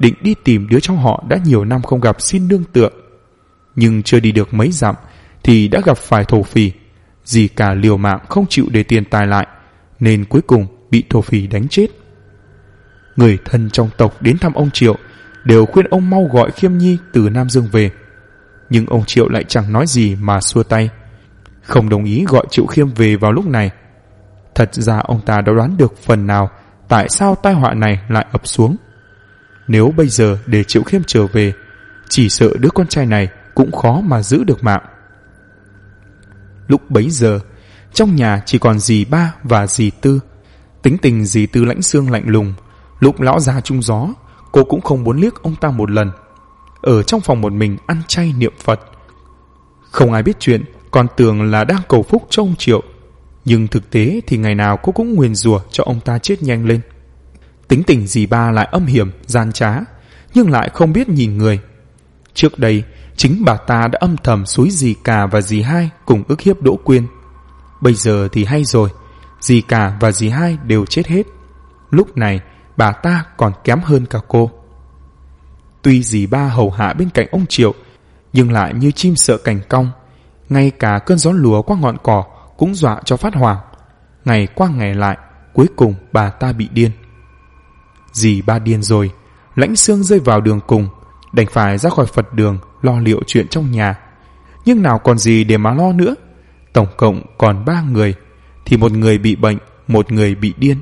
định đi tìm đứa cháu họ đã nhiều năm không gặp xin nương tựa. Nhưng chưa đi được mấy dặm thì đã gặp phải thổ phỉ. Dì cả liều mạng không chịu để tiền tài lại, nên cuối cùng bị thổ phỉ đánh chết. Người thân trong tộc đến thăm ông Triệu đều khuyên ông mau gọi Khiêm Nhi từ Nam Dương về. Nhưng ông Triệu lại chẳng nói gì mà xua tay, không đồng ý gọi Triệu Khiêm về vào lúc này. Thật ra ông ta đã đoán được phần nào tại sao tai họa này lại ập xuống. Nếu bây giờ để Triệu Khiêm trở về, chỉ sợ đứa con trai này cũng khó mà giữ được mạng. Lúc bấy giờ, trong nhà chỉ còn dì Ba và dì Tư. Tính tình dì Tư lãnh xương lạnh lùng, lúc lão già trung gió, cô cũng không muốn liếc ông ta một lần. Ở trong phòng một mình ăn chay niệm Phật. Không ai biết chuyện, còn tưởng là đang cầu phúc cho ông Triệu. Nhưng thực tế thì ngày nào cô cũng nguyền rủa cho ông ta chết nhanh lên. Tính tình dì Ba lại âm hiểm, gian trá, nhưng lại không biết nhìn người. Trước đây, chính bà ta đã âm thầm xúi dì Cả và dì Hai cùng ức hiếp Đỗ Quyên. Bây giờ thì hay rồi, dì Cả và dì Hai đều chết hết. Lúc này, bà ta còn kém hơn cả cô. Tuy dì Ba hầu hạ bên cạnh ông Triệu, nhưng lại như chim sợ cành cong. Ngay cả cơn gió lùa qua ngọn cỏ cũng dọa cho phát hoảng. Ngày qua ngày lại, cuối cùng bà ta bị điên. Dì Ba điên rồi, lãnh xương rơi vào đường cùng, đành phải ra khỏi Phật đường lo liệu chuyện trong nhà. Nhưng nào còn gì để mà lo nữa. Tổng cộng còn 3 người, thì một người bị bệnh, một người bị điên.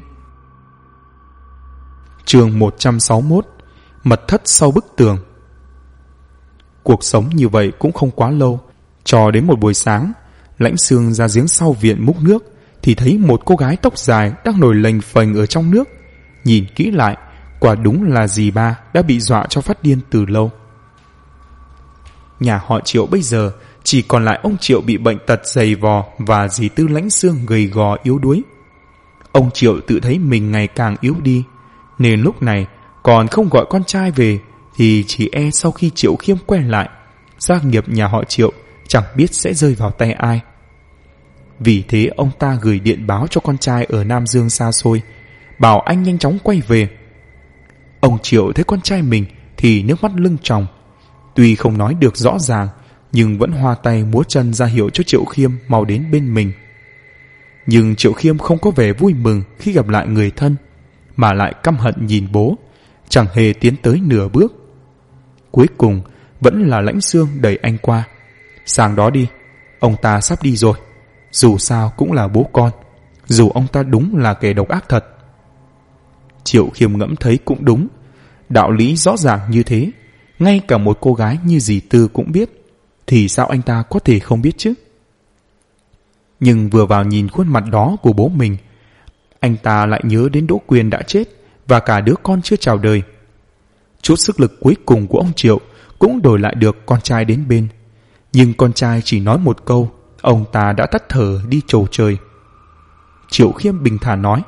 Chương 161: Mật thất sau bức tường. Cuộc sống như vậy cũng không quá lâu. Cho đến một buổi sáng, lãnh xương ra giếng sau viện múc nước thì thấy một cô gái tóc dài đang nổi lềnh phềnh ở trong nước. Nhìn kỹ lại, quả đúng là dì Ba đã bị dọa cho phát điên từ lâu. Nhà họ Triệu bây giờ chỉ còn lại ông Triệu bị bệnh tật dày vò và dì Tư lãnh xương gầy gò yếu đuối. Ông Triệu tự thấy mình ngày càng yếu đi, nên lúc này còn không gọi con trai về thì chỉ e sau khi Triệu Khiêm quen lại, gia nghiệp nhà họ Triệu chẳng biết sẽ rơi vào tay ai. Vì thế ông ta gửi điện báo cho con trai ở Nam Dương xa xôi, bảo anh nhanh chóng quay về. Ông Triệu thấy con trai mình thì nước mắt lưng tròng. Tuy không nói được rõ ràng, nhưng vẫn hoa tay múa chân ra hiệu cho Triệu Khiêm mau đến bên mình. Nhưng Triệu Khiêm không có vẻ vui mừng khi gặp lại người thân, mà lại căm hận nhìn bố, chẳng hề tiến tới nửa bước. Cuối cùng vẫn là lãnh xương đẩy anh qua. Sang đó đi, ông ta sắp đi rồi. Dù sao cũng là bố con, dù ông ta đúng là kẻ độc ác thật. Triệu Khiêm ngẫm thấy cũng đúng. Đạo lý rõ ràng như thế, ngay cả một cô gái như dì Tư cũng biết, thì sao anh ta có thể không biết chứ? Nhưng vừa vào nhìn khuôn mặt đó của bố mình, anh ta lại nhớ đến Đỗ Quyên đã chết và cả đứa con chưa chào đời. Chút sức lực cuối cùng của ông Triệu cũng đổi lại được con trai đến bên. Nhưng con trai chỉ nói một câu, ông ta đã tắt thở đi chầu trời. Triệu Khiêm bình thản nói: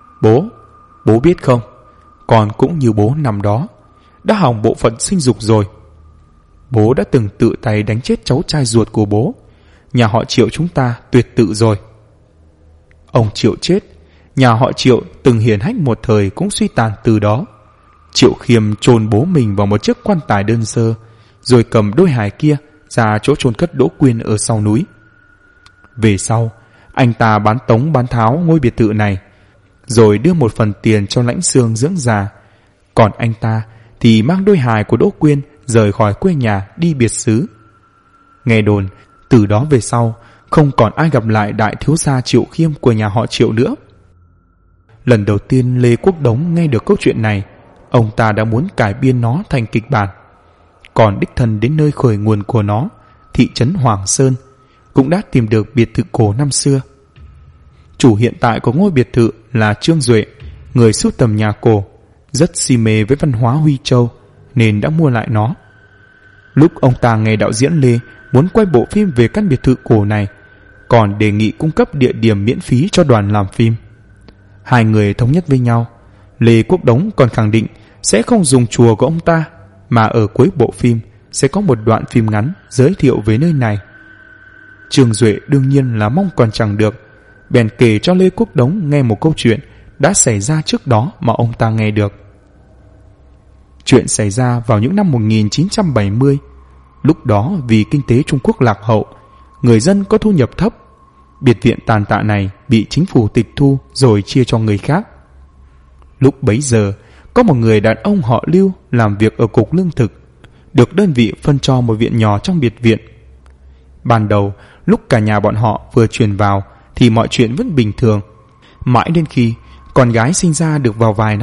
Bố biết không, con cũng như bố năm đó, đã hỏng bộ phận sinh dục rồi. Bố đã từng tự tay đánh chết cháu trai ruột của bố. Nhà họ Triệu chúng ta tuyệt tự rồi. Ông Triệu chết, nhà họ Triệu từng hiển hách một thời cũng suy tàn từ đó. Triệu Khiêm chôn bố mình vào một chiếc quan tài đơn sơ, rồi cầm đôi hài kia ra chỗ chôn cất Đỗ Quyên ở sau núi. Về sau, anh ta bán tống bán tháo ngôi biệt thự này, rồi đưa một phần tiền cho lãnh xương dưỡng già. Còn anh ta thì mang đôi hài của Đỗ Quyên rời khỏi quê nhà đi biệt xứ. Nghe đồn, từ đó về sau không còn ai gặp lại đại thiếu gia Triệu Khiêm của nhà họ Triệu nữa. Lần đầu tiên Lê Quốc Đống nghe được câu chuyện này, ông ta đã muốn cải biên nó thành kịch bản. Còn đích thân đến nơi khởi nguồn của nó, thị trấn Hoàng Sơn, cũng đã tìm được biệt thự cổ năm xưa. Chủ hiện tại của ngôi biệt thự là Trương Duệ, người sưu tầm nhà cổ, rất si mê với văn hóa Huy Châu nên đã mua lại nó. Lúc ông ta nghe đạo diễn Lê muốn quay bộ phim về căn biệt thự cổ này, còn đề nghị cung cấp địa điểm miễn phí cho đoàn làm phim. Hai người thống nhất với nhau. Lê Quốc Đống còn khẳng định sẽ không dùng chùa của ông ta, mà ở cuối bộ phim sẽ có một đoạn phim ngắn giới thiệu về nơi này. Trương Duệ đương nhiên là mong còn chẳng được, bèn kể cho Lê Quốc Đống nghe một câu chuyện đã xảy ra trước đó mà ông ta nghe được. Chuyện xảy ra vào những năm 1970. Lúc đó vì kinh tế Trung Quốc lạc hậu, người dân có thu nhập thấp. Biệt viện tàn tạ này bị chính phủ tịch thu rồi chia cho người khác. Lúc bấy giờ, có một người đàn ông họ Lưu làm việc ở cục lương thực, được đơn vị phân cho một viện nhỏ trong biệt viện. Ban đầu, lúc cả nhà bọn họ vừa chuyển vào thì mọi chuyện vẫn bình thường. Mãi đến khi con gái sinh ra được vào vài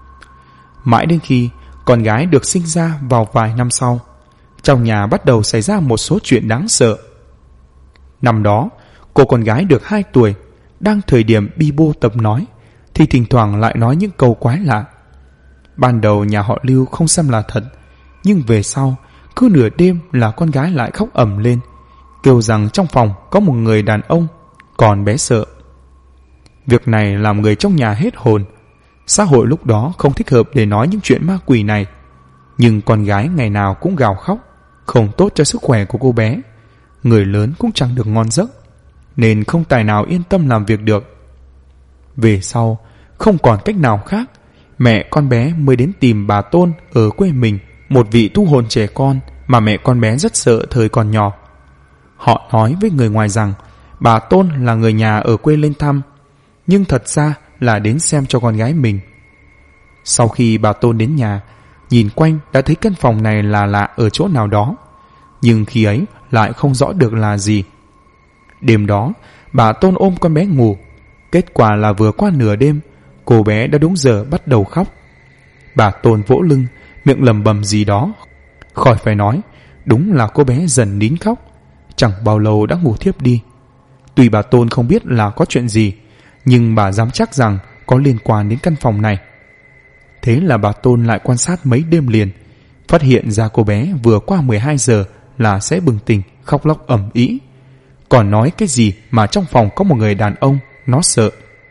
năm sau, trong nhà bắt đầu xảy ra một số chuyện đáng sợ. Năm đó, cô con gái được 2 tuổi, đang thời điểm bi bô tập nói, thì thỉnh thoảng lại nói những câu quái lạ. Ban đầu nhà họ Lưu không xem là thật, nhưng về sau, cứ nửa đêm là con gái lại khóc ầm lên, kêu rằng trong phòng có một người đàn ông, còn bé sợ. Việc này làm người trong nhà hết hồn. Xã hội lúc đó không thích hợp để nói những chuyện ma quỷ này, nhưng con gái ngày nào cũng gào khóc, không tốt cho sức khỏe của cô bé. Người lớn cũng chẳng được ngon giấc, nên không tài nào yên tâm làm việc được. Về sau, không còn cách nào khác, mẹ con bé mới đến tìm bà Tôn ở quê mình, một vị tu hồn trẻ con mà mẹ con bé rất sợ thời còn nhỏ. Họ nói với người ngoài rằng bà Tôn là người nhà ở quê lên thăm, nhưng thật ra là đến xem cho con gái mình. Sau khi bà Tôn đến nhà, nhìn quanh đã thấy căn phòng này là lạ ở chỗ nào đó, nhưng khi ấy lại không rõ được là gì. Đêm đó, bà Tôn ôm con bé ngủ. Kết quả là vừa qua nửa đêm, cô bé đã đúng giờ bắt đầu khóc. Bà Tôn vỗ lưng, miệng lẩm bẩm gì đó. Khỏi phải nói, đúng là cô bé dần nín khóc. Chẳng bao lâu đã ngủ thiếp đi. Tuy bà Tôn không biết là có chuyện gì, nhưng bà dám chắc rằng có liên quan đến căn phòng này. Thế là bà Tôn lại quan sát mấy đêm liền, phát hiện ra cô bé vừa qua 12 giờ là sẽ bừng tỉnh khóc lóc ầm ĩ. Còn nói cái gì mà trong phòng có một người đàn ông, nó sợ.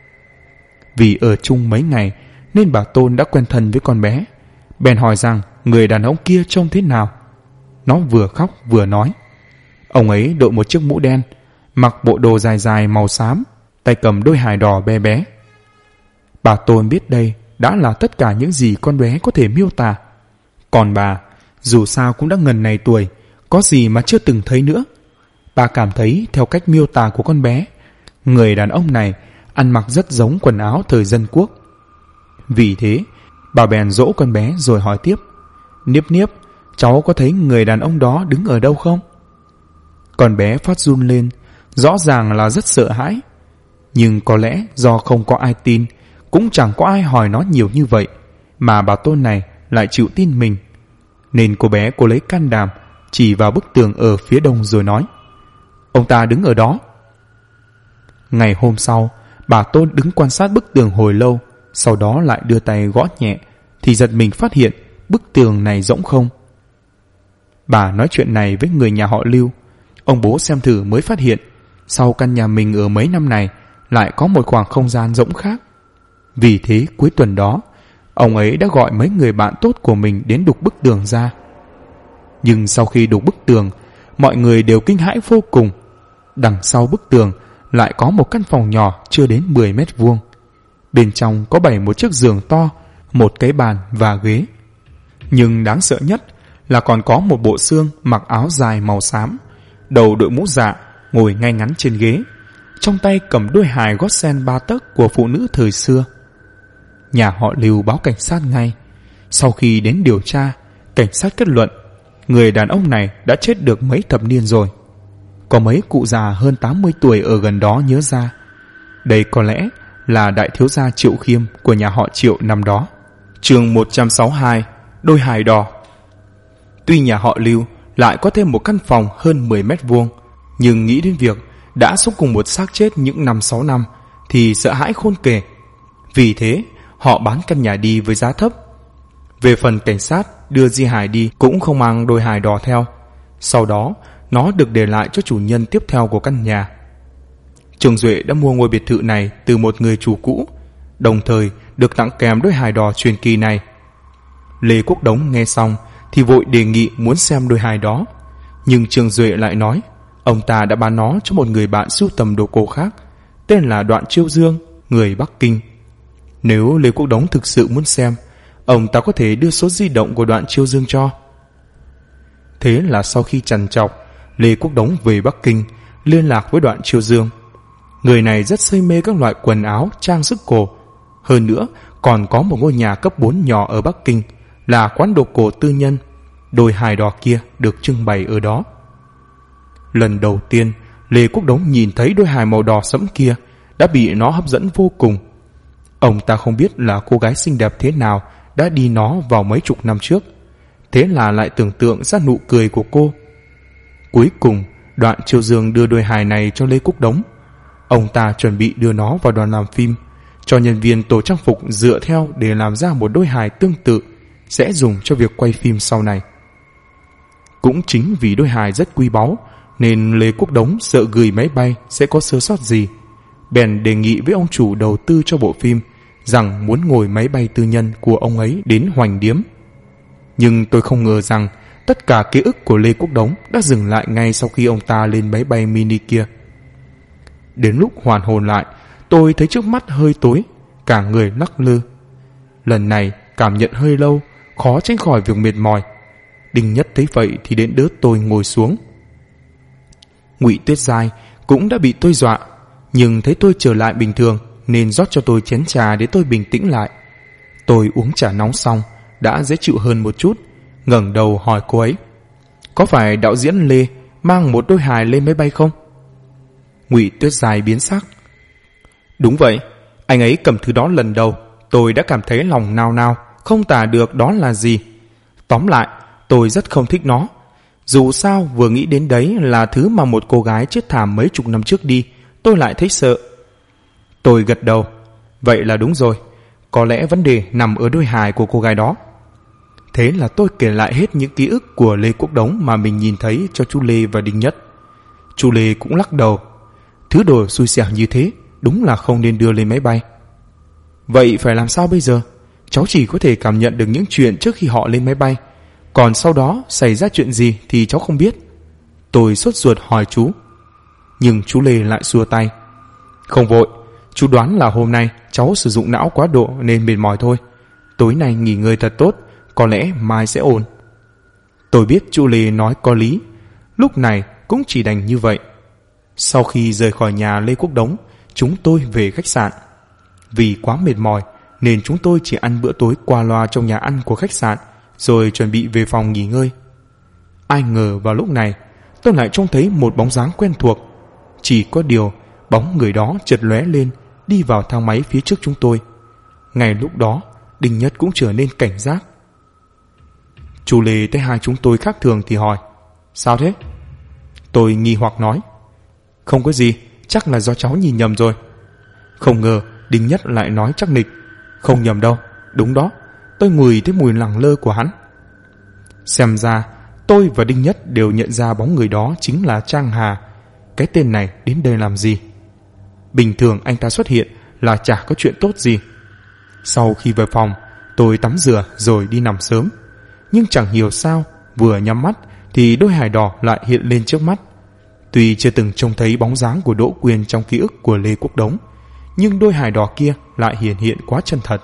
Vì ở chung mấy ngày nên bà Tôn đã quen thân với con bé, bèn hỏi rằng người đàn ông kia trông thế nào. Nó vừa khóc vừa nói, ông ấy đội một chiếc mũ đen, mặc bộ đồ dài dài màu xám, tay cầm đôi hài đỏ bé bé. Bà Tôn biết đây đã là tất cả những gì con bé có thể miêu tả. Còn bà, dù sao cũng đã ngần này tuổi, có gì mà chưa từng thấy nữa. Bà cảm thấy theo cách miêu tả của con bé, người đàn ông này ăn mặc rất giống quần áo thời dân quốc. Vì thế, bà bèn dỗ con bé rồi hỏi tiếp, Niếp Niếp, cháu có thấy người đàn ông đó đứng ở đâu không? Con bé phát run lên, rõ ràng là rất sợ hãi. Nhưng có lẽ do không có ai tin, cũng chẳng có ai hỏi nó nhiều như vậy, mà bà Tôn này lại chịu tin mình. Nên cô bé lấy can đảm chỉ vào bức tường ở phía đông rồi nói, ông ta đứng ở đó. Ngày hôm sau, bà Tôn đứng quan sát bức tường hồi lâu, sau đó lại đưa tay gõ nhẹ, thì giật mình phát hiện bức tường này rỗng không. Bà nói chuyện này với người nhà họ Lưu. Ông bố xem thử mới phát hiện, sau căn nhà mình ở mấy năm này lại có một khoảng không gian rỗng khác. Vì thế cuối tuần đó, ông ấy đã gọi mấy người bạn tốt của mình đến đục bức tường ra. Nhưng sau khi đục bức tường, mọi người đều kinh hãi vô cùng. Đằng sau bức tường lại có một căn phòng nhỏ chưa đến 10 mét vuông. Bên trong có bày một chiếc giường to, một cái bàn và ghế. Nhưng đáng sợ nhất là còn có một bộ xương mặc áo dài màu xám, đầu đội mũ dạ, ngồi ngay ngắn trên ghế, trong tay cầm đôi hài gót sen 3 tấc của phụ nữ thời xưa. Nhà họ Lưu báo cảnh sát ngay. Sau khi đến điều tra, cảnh sát kết luận người đàn ông này đã chết được mấy thập niên rồi. Có mấy cụ già hơn 80 tuổi ở gần đó nhớ ra, đây có lẽ là đại thiếu gia Triệu Khiêm của nhà họ Triệu năm đó. Chương 162, đôi hài đỏ. Tuy nhà họ Lưu lại có thêm một căn phòng hơn 10 mét vuông, nhưng nghĩ đến việc đã sống cùng một xác chết những 5-6 năm thì sợ hãi khôn kể. Vì thế họ bán căn nhà đi với giá thấp. Về phần cảnh sát đưa di hài đi cũng không mang đôi hài đỏ theo. Sau đó nó được để lại cho chủ nhân tiếp theo của căn nhà. Trường Duệ đã mua ngôi biệt thự này từ một người chủ cũ, đồng thời được tặng kèm đôi hài đỏ truyền kỳ này. Lê Quốc Đống nghe xong thì vội đề nghị muốn xem đôi hài đó, nhưng Trường Duệ lại nói ông ta đã bán nó cho một người bạn sưu tầm đồ cổ khác, tên là Đoạn Chiêu Dương, người Bắc Kinh. Nếu Lê Quốc Đống thực sự muốn xem, ông ta có thể đưa số di động của Đoạn Chiêu Dương cho. Thế là sau khi trằn trọc, Lê Quốc Đống về Bắc Kinh liên lạc với Đoạn Chiêu Dương. Người này rất say mê các loại quần áo, trang sức cổ. Hơn nữa, còn có một ngôi nhà cấp 4 nhỏ ở Bắc Kinh, là quán đồ cổ tư nhân. Đôi hài đỏ kia được trưng bày ở đó. Lần đầu tiên, Lê Quốc Đống nhìn thấy đôi hài màu đỏ sẫm kia, đã bị nó hấp dẫn vô cùng. Ông ta không biết là cô gái xinh đẹp thế nào đã đi nó vào mấy chục năm trước. Thế là lại tưởng tượng ra nụ cười của cô. Cuối cùng, Đoạn Chiêu Dương đưa đôi hài này cho Lê Quốc Đống. Ông ta chuẩn bị đưa nó vào đoàn làm phim, cho nhân viên tổ trang phục dựa theo để làm ra một đôi hài tương tự, sẽ dùng cho việc quay phim sau này. Cũng chính vì đôi hài rất quý báu, nên Lê Quốc Đống sợ gửi máy bay sẽ có sơ sót gì. Bèn đề nghị với ông chủ đầu tư cho bộ phim rằng muốn ngồi máy bay tư nhân của ông ấy đến Hoành Điếm. Nhưng tôi không ngờ rằng tất cả ký ức của Lê Quốc Đống đã dừng lại ngay sau khi ông ta lên máy bay mini kia. Đến lúc hoàn hồn lại, tôi thấy trước mắt hơi tối, cả người lắc lư. Lần này cảm nhận hơi lâu, khó tránh khỏi việc mệt mỏi. Đinh Nhất thấy vậy thì đến đỡ tôi ngồi xuống. Ngụy Tuyết Giai cũng đã bị tôi dọa, nhưng thấy tôi trở lại bình thường nên rót cho tôi chén trà để tôi bình tĩnh lại. Tôi uống trà nóng xong đã dễ chịu hơn một chút, ngẩng đầu hỏi cô ấy: có phải đạo diễn Lê mang một đôi hài lên máy bay không? Ngụy Tuyết Giai biến sắc. Đúng vậy, anh ấy cầm thứ đó lần đầu, tôi đã cảm thấy lòng nao nao, không tả được đó là gì. Tóm lại, tôi rất không thích nó. Dù sao vừa nghĩ đến đấy là thứ mà một cô gái chết thảm mấy chục năm trước đi, tôi lại thấy sợ. Tôi gật đầu. Vậy là đúng rồi, có lẽ vấn đề nằm ở đôi hài của cô gái đó. Thế là tôi kể lại hết những ký ức của Lê Quốc Đống mà mình nhìn thấy cho chú Lê và Đinh Nhất. Chú Lê cũng lắc đầu. Thứ đồ xui xẻo như thế đúng là không nên đưa lên máy bay. Vậy phải làm sao bây giờ? Cháu chỉ có thể cảm nhận được những chuyện trước khi họ lên máy bay, còn sau đó xảy ra chuyện gì thì cháu không biết. Tôi sốt ruột hỏi chú. Nhưng chú Lê lại xua tay. Không vội, chú đoán là hôm nay cháu sử dụng não quá độ nên mệt mỏi thôi. Tối nay nghỉ ngơi thật tốt, có lẽ mai sẽ ổn. Tôi biết chú Lê nói có lý, lúc này cũng chỉ đành như vậy. Sau khi rời khỏi nhà Lê Quốc Đống, chúng tôi về khách sạn. Vì quá mệt mỏi nên chúng tôi chỉ ăn bữa tối qua loa trong nhà ăn của khách sạn, rồi chuẩn bị về phòng nghỉ ngơi. Ai ngờ vào lúc này tôi lại trông thấy một bóng dáng quen thuộc. Chỉ có điều bóng người đó chợt lóe lên, đi vào thang máy phía trước chúng tôi. Ngay lúc đó Đinh Nhất cũng trở nên cảnh giác. Chú Lê thấy hai chúng tôi khác thường thì hỏi: sao thế? Tôi nghi hoặc nói: không có gì, chắc là do cháu nhìn nhầm rồi. Không ngờ Đinh Nhất lại nói chắc nịch: không nhầm đâu, đúng đó, tôi ngửi thấy mùi lẳng lơ của hắn. Xem ra tôi và Đinh Nhất đều nhận ra bóng người đó chính là Trang Hà. Cái tên này đến đây làm gì? Bình thường anh ta xuất hiện là chả có chuyện tốt gì. Sau khi về phòng, tôi tắm rửa rồi đi nằm sớm. Nhưng chẳng hiểu sao, vừa nhắm mắt thì đôi hài đỏ lại hiện lên trước mắt. Tuy chưa từng trông thấy bóng dáng của Đỗ Quyên trong ký ức của Lê Quốc Đống, nhưng đôi hài đỏ kia lại hiện quá chân thật.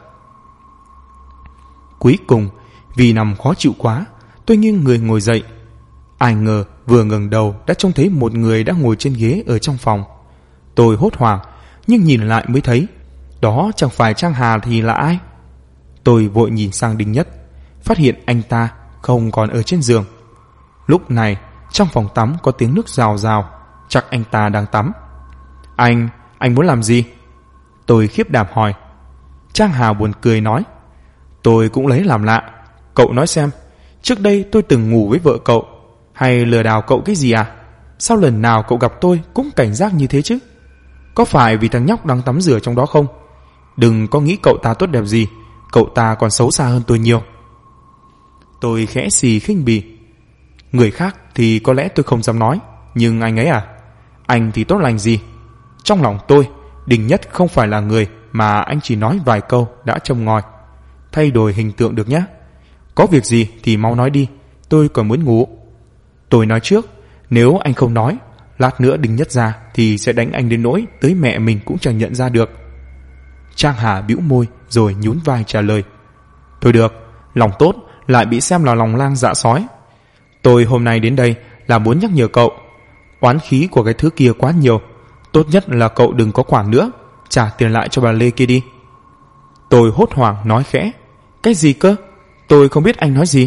Cuối cùng, vì nằm khó chịu quá, tôi nghiêng người ngồi dậy. Ai ngờ vừa ngẩng đầu đã trông thấy một người đã ngồi trên ghế ở trong phòng. Tôi hốt hoảng, nhưng nhìn lại mới thấy đó chẳng phải Trang Hà thì là ai. Tôi vội nhìn sang Đinh Nhất, phát hiện anh ta không còn ở trên giường. Lúc này trong phòng tắm có tiếng nước rào rào, chắc anh ta đang tắm. Anh muốn làm gì? Tôi khiếp đảm hỏi. Trang Hà buồn cười nói: tôi cũng lấy làm lạ. Cậu nói xem, trước đây tôi từng ngủ với vợ cậu hay lừa đảo cậu cái gì à? Sao lần nào cậu gặp tôi cũng cảnh giác như thế chứ? Có phải vì thằng nhóc đang tắm rửa trong đó không? Đừng có nghĩ cậu ta tốt đẹp gì, cậu ta còn xấu xa hơn tôi nhiều. Tôi khẽ xì khinh bỉ. Người khác thì có lẽ tôi không dám nói, nhưng anh ấy à? Anh thì tốt lành gì? Trong lòng tôi, Đinh Nhất không phải là người mà anh chỉ nói vài câu đã châm ngòi. Thay đổi hình tượng được nhé. Có việc gì thì mau nói đi, tôi còn muốn ngủ. Tôi nói trước, nếu anh không nói, lát nữa Đinh Nhất ra thì sẽ đánh anh đến nỗi tới mẹ mình cũng chẳng nhận ra được. Trang Hà bĩu môi rồi nhún vai trả lời: Thôi được, lòng tốt lại bị xem là lòng lang dạ sói. Tôi hôm nay đến đây là muốn nhắc nhở cậu, oán khí của cái thứ kia quá nhiều, tốt nhất là cậu đừng có quản nữa, trả tiền lại cho bà Lê kia đi. Tôi hốt hoảng nói khẽ, cái gì cơ? Tôi không biết anh nói gì.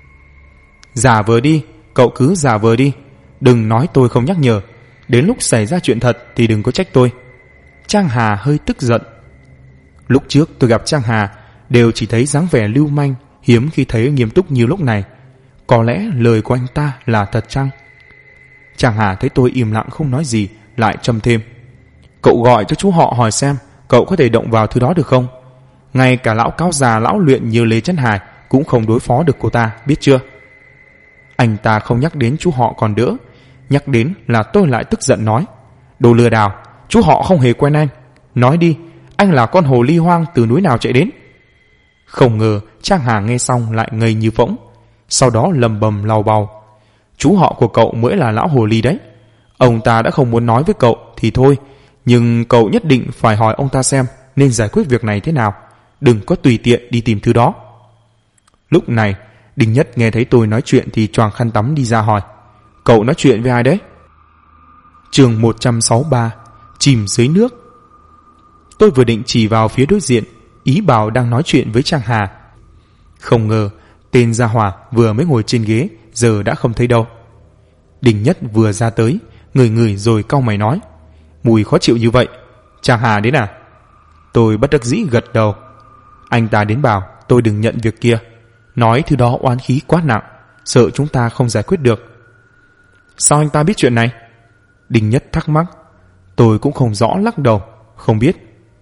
Giả vờ đi, cậu cứ giả vờ đi, đừng nói tôi không nhắc nhở, đến lúc xảy ra chuyện thật thì đừng có trách tôi. Trang Hà hơi tức giận. Lúc trước tôi gặp Trang Hà đều chỉ thấy dáng vẻ lưu manh, hiếm khi thấy nghiêm túc như lúc này. Có lẽ lời của anh ta là thật chăng? Trang Hà thấy tôi im lặng không nói gì, lại trầm thêm, cậu gọi cho chú họ hỏi xem cậu có thể động vào thứ đó được không. Ngay cả lão cáo già lão luyện như Lê Trấn Hải cũng không đối phó được cô ta, biết chưa? Anh ta không nhắc đến chú họ còn đỡ, nhắc đến là tôi lại tức giận nói, đồ lừa đảo, chú họ không hề quen anh. Nói đi, anh là con hồ ly hoang từ núi nào chạy đến? Không ngờ Trang Hà nghe xong lại ngây như phỗng, sau đó lầm bầm lau bầu, chú họ của cậu mới là lão hồ ly đấy. Ông ta đã không muốn nói với cậu thì thôi, nhưng cậu nhất định phải hỏi ông ta xem nên giải quyết việc này thế nào, đừng có tùy tiện đi tìm thứ đó. Lúc này Đinh Nhất nghe thấy tôi nói chuyện thì choàng khăn tắm đi ra hỏi, cậu nói chuyện với ai đấy? Chương 163, chìm dưới nước. Tôi vừa định chỉ vào phía đối diện, ý bảo đang nói chuyện với Trang Hà. Không ngờ tên gia hỏa vừa mới ngồi trên ghế giờ đã không thấy đâu. Đinh Nhất vừa ra tới, ngửi rồi cau mày nói, mùi khó chịu như vậy, Trang Hà đến à? Tôi bất đắc dĩ gật đầu. Anh ta đến bảo tôi đừng nhận việc kia, nói thứ đó oán khí quá nặng, sợ chúng ta không giải quyết được. Sao anh ta biết chuyện này? Đinh Nhất thắc mắc. Tôi cũng không rõ, lắc đầu, không biết.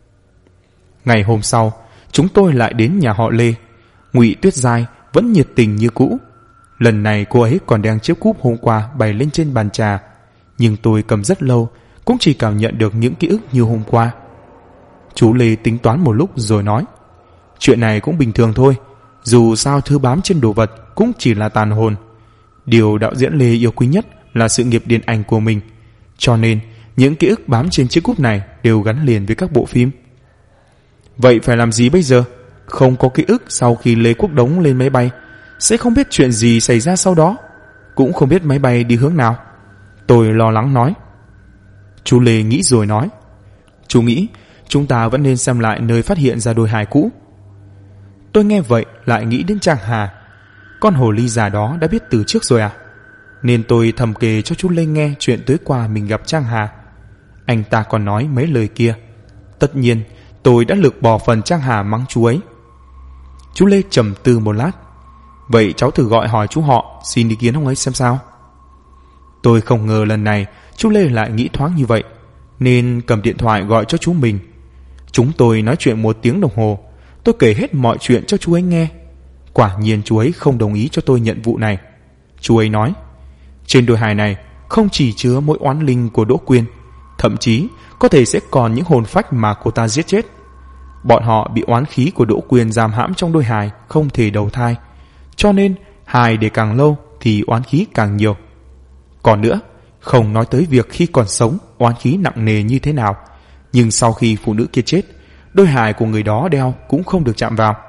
Ngày hôm sau, chúng tôi lại đến nhà họ Lê. Ngụy Tuyết Giai vẫn nhiệt tình như cũ. Lần này cô ấy còn đem chiếc cúp hôm qua bày lên trên bàn trà, nhưng tôi cầm rất lâu cũng chỉ cảm nhận được những ký ức như hôm qua. Chú Lê tính toán một lúc rồi nói, chuyện này cũng bình thường thôi, dù sao thứ bám trên đồ vật cũng chỉ là tàn hồn. Điều đạo diễn Lê yêu quý nhất là sự nghiệp điện ảnh của mình, cho nên những ký ức bám trên chiếc cúp này đều gắn liền với các bộ phim. Vậy phải làm gì bây giờ? Không có ký ức sau khi Lê Quốc Đống lên máy bay, sẽ không biết chuyện gì xảy ra sau đó, cũng không biết máy bay đi hướng nào. Tôi lo lắng nói. Chú Lê nghĩ rồi nói, chú nghĩ chúng ta vẫn nên xem lại nơi phát hiện ra đôi hài cũ. Tôi nghe vậy lại nghĩ đến Trang Hà. Con hồ ly già đó đã biết từ trước rồi à? Nên tôi thầm kể cho chú Lê nghe chuyện tối qua mình gặp Trang Hà. Anh ta còn nói mấy lời kia. Tất nhiên tôi đã lược bỏ phần Trang Hà mắng chú ấy. Chú Lê trầm tư một lát. Vậy cháu thử gọi hỏi chú họ, xin ý kiến ông ấy xem sao. Tôi không ngờ lần này chú Lê lại nghĩ thoáng như vậy, nên cầm điện thoại gọi cho chú mình. Chúng tôi nói chuyện 1 tiếng đồng hồ. Tôi kể hết mọi chuyện cho chú ấy nghe. Quả nhiên chú ấy không đồng ý cho tôi nhận vụ này. Chú ấy nói, trên đôi hài này không chỉ chứa mỗi oán linh của Đỗ Quyên, thậm chí có thể sẽ còn những hồn phách mà cô ta giết chết. Bọn họ bị oán khí của Đỗ Quyên giam hãm trong đôi hài, không thể đầu thai, cho nên hài để càng lâu thì oán khí càng nhiều. Còn nữa, không nói tới việc khi còn sống oán khí nặng nề như thế nào, nhưng sau khi phụ nữ kia chết, đôi hài của người đó đeo cũng không được chạm vào.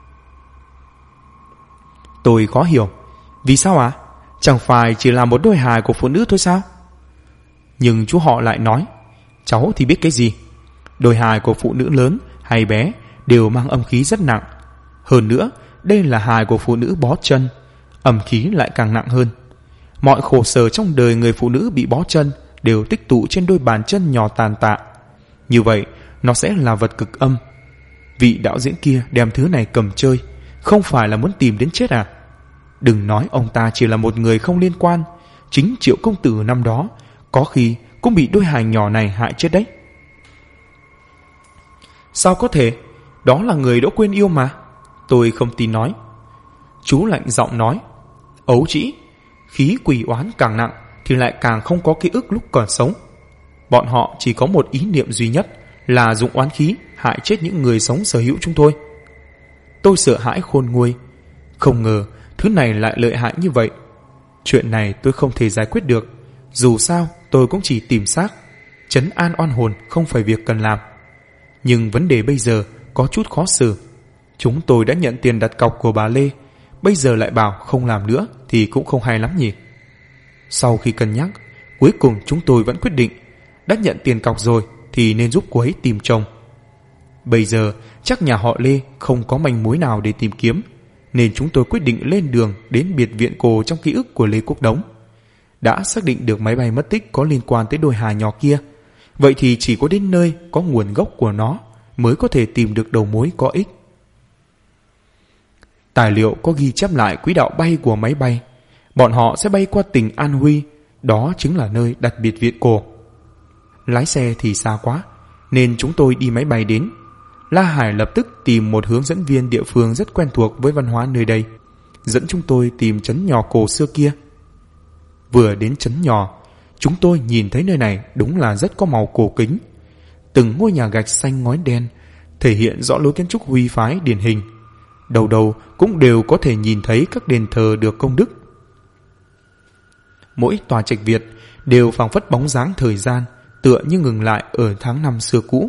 Tôi khó hiểu, vì sao ạ? Chẳng phải chỉ là một đôi hài của phụ nữ thôi sao? Nhưng chú họ lại nói, cháu thì biết cái gì. Đôi hài của phụ nữ lớn hay bé đều mang âm khí rất nặng. Hơn nữa, đây là hài của phụ nữ bó chân, âm khí lại càng nặng hơn. Mọi khổ sở trong đời người phụ nữ bị bó chân đều tích tụ trên đôi bàn chân nhỏ tàn tạ. Như vậy, nó sẽ là vật cực âm. Vị đạo diễn kia đem thứ này cầm chơi, không phải là muốn tìm đến chết à? Đừng nói ông ta chỉ là một người không liên quan, chính Triệu công tử năm đó có khi cũng bị đôi hài nhỏ này hại chết đấy. Sao có thể? Đó là người Đỗ Quyên yêu mà. Tôi không tin nói. Chú lạnh giọng nói, ấu trĩ, khí quỷ oán càng nặng thì lại càng không có ký ức lúc còn sống. Bọn họ chỉ có một ý niệm duy nhất là dùng oán khí hại chết những người sống sở hữu chúng tôi. Tôi sợ hãi khôn nguôi, không ngờ thứ này lại lợi hại như vậy. Chuyện này tôi không thể giải quyết được, dù sao tôi cũng chỉ tìm xác, trấn an oan hồn không phải việc cần làm. Nhưng vấn đề bây giờ có chút khó xử. Chúng tôi đã nhận tiền đặt cọc của bà Lê, bây giờ lại bảo không làm nữa thì cũng không hay lắm nhỉ. Sau khi cân nhắc, cuối cùng chúng tôi vẫn quyết định đã nhận tiền cọc rồi thì nên giúp cô ấy tìm chồng. Bây giờ chắc nhà họ Lê không có manh mối nào để tìm kiếm, nên chúng tôi quyết định lên đường đến biệt viện cổ trong ký ức của Lê Quốc Đống. Đã xác định được máy bay mất tích có liên quan tới đôi hà nhỏ kia, vậy thì chỉ có đến nơi có nguồn gốc của nó mới có thể tìm được đầu mối có ích. Tài liệu có ghi chép lại quỹ đạo bay của máy bay. Bọn họ sẽ bay qua tỉnh An Huy, đó chính là nơi đặt biệt viện cổ. Lái xe thì xa quá, nên chúng tôi đi máy bay đến. La Hải lập tức tìm một hướng dẫn viên địa phương rất quen thuộc với văn hóa nơi đây, dẫn chúng tôi tìm trấn nhỏ cổ xưa kia. Vừa đến trấn nhỏ, chúng tôi nhìn thấy nơi này đúng là rất có màu cổ kính. Từng ngôi nhà gạch xanh ngói đen thể hiện rõ lối kiến trúc huy phái điển hình. Đầu đầu cũng đều có thể nhìn thấy các đền thờ được công đức. Mỗi tòa trạch Việt đều phảng phất bóng dáng thời gian, tựa như ngừng lại ở tháng năm xưa cũ.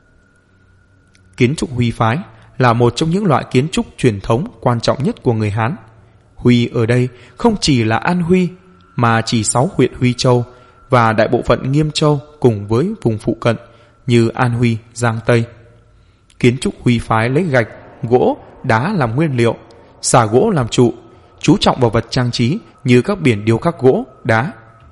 Kiến trúc Huy phái là một trong những loại kiến trúc truyền thống quan trọng nhất của người Hán. Huy ở đây không chỉ là An Huy, mà chỉ 6 huyện Huy Châu và đại bộ phận Nghiêm Châu cùng với vùng phụ cận như An Huy, Giang Tây. Kiến trúc Huy phái lấy gạch, gỗ, đá làm nguyên liệu, xà gỗ làm trụ, chú trọng vào vật trang trí như các biển điêu khắc gỗ, đá.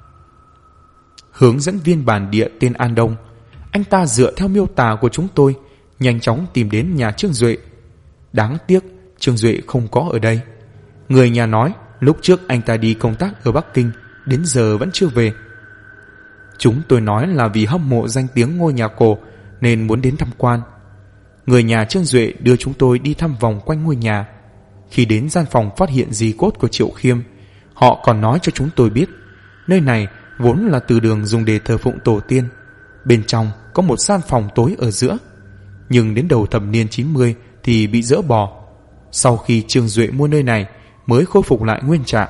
Hướng dẫn viên bản địa tên An Đông, anh ta dựa theo miêu tả của chúng tôi nhanh chóng tìm đến nhà Trương Duệ. Đáng tiếc Trương Duệ không có ở đây. Người nhà nói lúc trước anh ta đi công tác ở Bắc Kinh, đến giờ vẫn chưa về. Chúng tôi nói là vì hâm mộ danh tiếng ngôi nhà cổ nên muốn đến tham quan. Người nhà Trương Duệ đưa chúng tôi đi thăm vòng quanh ngôi nhà. Khi đến gian phòng phát hiện di cốt của Triệu Khiêm, họ còn nói cho chúng tôi biết nơi này vốn là từ đường dùng để thờ phụng tổ tiên. Bên trong có một gian phòng tối ở giữa, nhưng đến đầu thập niên 90 thì bị dỡ bỏ. Sau khi Trương Duệ mua nơi này mới khôi phục lại nguyên trạng.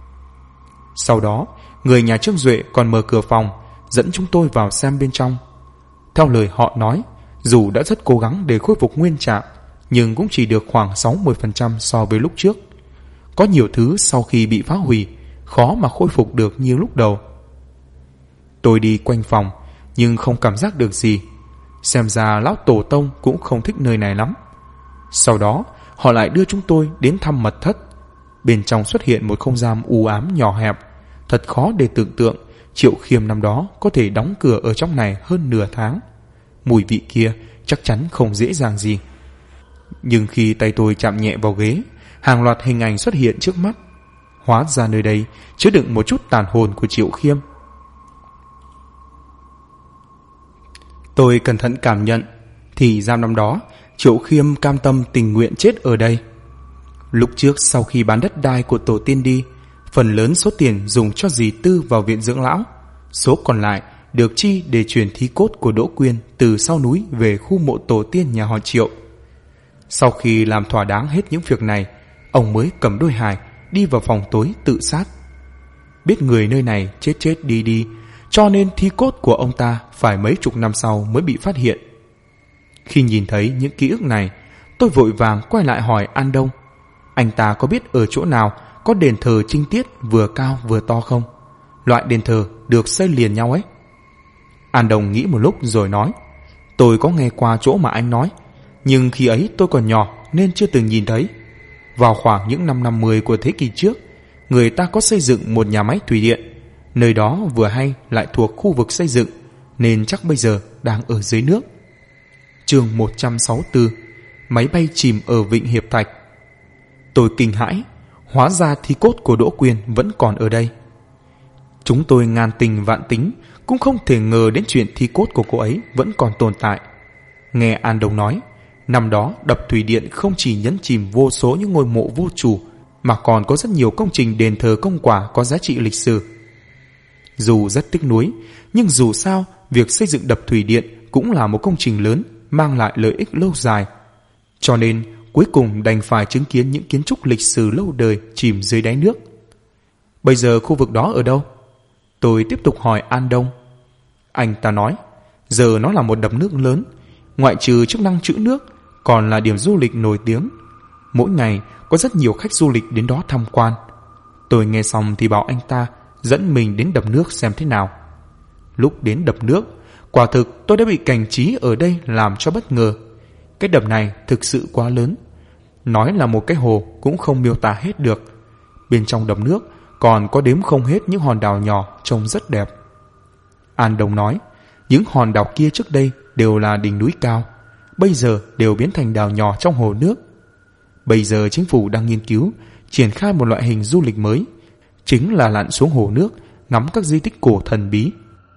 Sau đó người nhà Trương Duệ còn mở cửa phòng dẫn chúng tôi vào xem bên trong. Theo lời họ nói, dù đã rất cố gắng để khôi phục nguyên trạng, nhưng cũng chỉ được khoảng 60% so với lúc trước. Có nhiều thứ sau khi bị phá hủy khó mà khôi phục được như lúc đầu. Tôi đi quanh phòng nhưng không cảm giác được gì. Xem ra lão tổ tông cũng không thích nơi này lắm. Sau đó họ lại đưa chúng tôi đến thăm mật thất. Bên trong xuất hiện một không gian u ám nhỏ hẹp. Thật khó để tưởng tượng Triệu Khiêm năm đó có thể đóng cửa ở trong này hơn nửa tháng. Mùi vị kia chắc chắn không dễ dàng gì. Nhưng khi tay tôi chạm nhẹ vào ghế, hàng loạt hình ảnh xuất hiện trước mắt. Hóa ra nơi đây chứa đựng một chút tàn hồn của Triệu Khiêm. Tôi cẩn thận cảm nhận, thì ra năm đó Triệu Khiêm cam tâm tình nguyện chết ở đây. Lúc trước sau khi bán đất đai của tổ tiên đi, phần lớn số tiền dùng cho dì tư vào viện dưỡng lão, số còn lại được chi để chuyển thi cốt của Đỗ Quyên từ sau núi về khu mộ tổ tiên nhà họ Triệu. Sau khi làm thỏa đáng hết những việc này, ông mới cầm đôi hài đi vào phòng tối tự sát. Biết người nơi này chết đi, cho nên thi cốt của ông ta phải mấy chục năm sau mới bị phát hiện. Khi nhìn thấy những ký ức này, tôi vội vàng quay lại hỏi An Đông, anh ta có biết ở chỗ nào có đền thờ trinh tiết vừa cao vừa to không? Loại đền thờ được xây liền nhau ấy. An Đông nghĩ một lúc rồi nói, tôi có nghe qua chỗ mà anh nói, nhưng khi ấy tôi còn nhỏ nên chưa từng nhìn thấy. Vào khoảng những năm 50 của thế kỷ trước, người ta có xây dựng một nhà máy thủy điện. Nơi đó vừa hay lại thuộc khu vực xây dựng, nên chắc bây giờ đang ở dưới nước. Chương 164, máy bay chìm ở Vịnh Hiệp Thạch. Tôi kinh hãi, hóa ra thi cốt của Đỗ Quyên vẫn còn ở đây. Chúng tôi ngàn tình vạn tính cũng không thể ngờ đến chuyện thi cốt của cô ấy vẫn còn tồn tại. Nghe An Đông nói, năm đó đập thủy điện không chỉ nhấn chìm vô số những ngôi mộ vô chủ, mà còn có rất nhiều công trình đền thờ công quả có giá trị lịch sử. Dù rất tiếc nuối, nhưng dù sao việc xây dựng đập thủy điện cũng là một công trình lớn, mang lại lợi ích lâu dài. Cho nên cuối cùng đành phải chứng kiến những kiến trúc lịch sử lâu đời chìm dưới đáy nước. Bây giờ khu vực đó ở đâu? Tôi tiếp tục hỏi An Đông. Anh ta nói, giờ nó là một đập nước lớn, ngoại trừ chức năng trữ nước, còn là điểm du lịch nổi tiếng Mỗi ngày có rất nhiều khách du lịch đến đó tham quan. Tôi nghe xong thì bảo anh ta dẫn mình đến đập nước xem thế nào. Lúc đến đập nước, quả thực tôi đã bị cảnh trí ở đây làm cho bất ngờ. Cái đập này thực sự quá lớn, nói là một cái hồ cũng không miêu tả hết được. Bên trong đập nước còn có đếm không hết những hòn đảo nhỏ trông rất đẹp. An Đông nói, những hòn đảo kia trước đây đều là đỉnh núi cao, bây giờ đều biến thành đảo nhỏ trong hồ nước. Bây giờ chính phủ đang nghiên cứu triển khai một loại hình du lịch mới, chính là lặn xuống hồ nước ngắm các di tích cổ thần bí.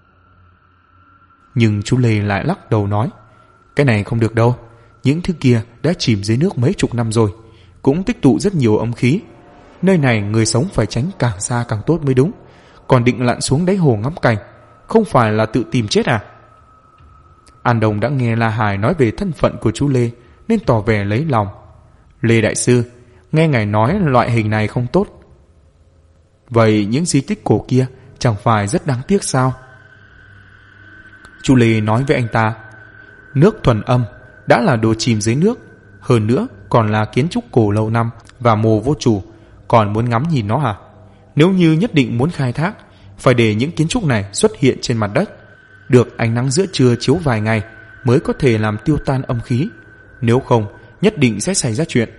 Nhưng chú Lê lại lắc đầu nói, cái này không được đâu, những thứ kia đã chìm dưới nước mấy chục năm rồi, cũng tích tụ rất nhiều âm khí. Nơi này người sống phải tránh càng xa càng tốt mới đúng. Còn định lặn xuống đáy hồ ngắm cảnh, không phải là tự tìm chết à? An Đông đã nghe La Hải nói về thân phận của chú Lê nên tỏ vẻ lấy lòng. Lê đại sư, nghe ngài nói loại hình này không tốt. Vậy những di tích cổ kia chẳng phải rất đáng tiếc sao? Chú Lê nói với anh ta, nước thuần âm đã là đồ chìm dưới nước, hơn nữa còn là kiến trúc cổ lâu năm và mồ vô chủ, còn muốn ngắm nhìn nó hả? Nếu như nhất định muốn khai thác, phải để những kiến trúc này xuất hiện trên mặt đất, được ánh nắng giữa trưa chiếu vài ngày mới có thể làm tiêu tan âm khí, nếu không nhất định sẽ xảy ra chuyện.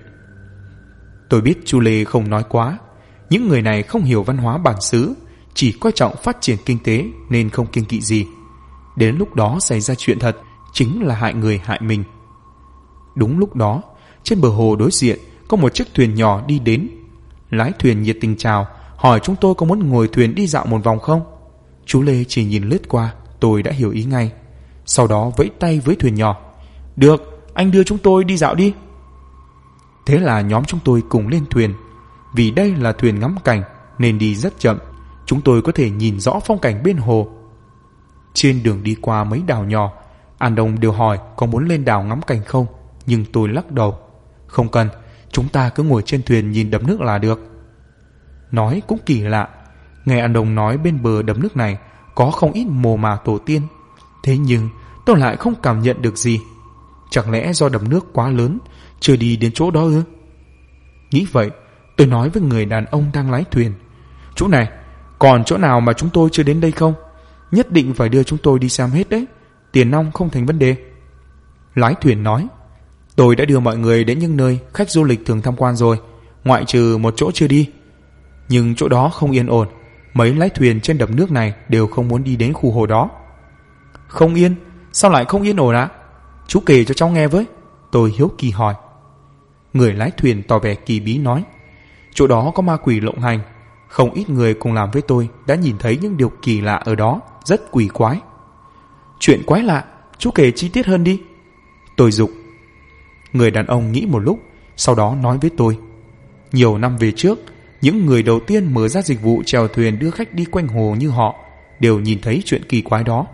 Tôi biết chú Lê không nói quá, những người này không hiểu văn hóa bản xứ, chỉ coi trọng phát triển kinh tế nên không kiêng kỵ gì. Đến lúc đó xảy ra chuyện thật, chính là hại người hại mình. Đúng lúc đó, trên bờ hồ đối diện có một chiếc thuyền nhỏ đi đến. Lái thuyền nhiệt tình chào, hỏi chúng tôi có muốn ngồi thuyền đi dạo một vòng không. Chú Lê chỉ nhìn lướt qua, tôi đã hiểu ý ngay. Sau đó vẫy tay với thuyền nhỏ, được, anh đưa chúng tôi đi dạo đi. Thế là nhóm chúng tôi cùng lên thuyền. Vì đây là thuyền ngắm cảnh nên đi rất chậm, chúng tôi có thể nhìn rõ phong cảnh bên hồ. Trên đường đi qua mấy đảo nhỏ, An Đông đều hỏi có muốn lên đảo ngắm cảnh không, nhưng tôi lắc đầu. Không cần, chúng ta cứ ngồi trên thuyền nhìn đầm nước là được. Nói cũng kỳ lạ, nghe An Đông nói bên bờ đầm nước này có không ít mồ mả tổ tiên, thế nhưng tôi lại không cảm nhận được gì. Chẳng lẽ do đầm nước quá lớn, chưa đi đến chỗ đó ư? Nghĩ vậy, tôi nói với người đàn ông đang lái thuyền, chỗ này, còn chỗ nào mà chúng tôi chưa đến đây không? Nhất định phải đưa chúng tôi đi xem hết đấy, tiền nong không thành vấn đề. Lái thuyền nói, tôi đã đưa mọi người đến những nơi khách du lịch thường tham quan rồi, ngoại trừ một chỗ chưa đi. Nhưng chỗ đó không yên ổn, mấy lái thuyền trên đầm nước này đều không muốn đi đến khu hồ đó. Không yên? Sao lại không yên ổn ạ? Chú kể cho cháu nghe với. Tôi hiếu kỳ hỏi. Người lái thuyền tỏ vẻ kỳ bí nói, chỗ đó có ma quỷ lộng hành, không ít người cùng làm với tôi đã nhìn thấy những điều kỳ lạ ở đó, rất quỷ quái. Chuyện quái lạ, chú kể chi tiết hơn đi. Tôi giục. Người đàn ông nghĩ một lúc, sau đó nói với tôi, nhiều năm về trước, những người đầu tiên mở ra dịch vụ chèo thuyền đưa khách đi quanh hồ như họ đều nhìn thấy chuyện kỳ quái đó.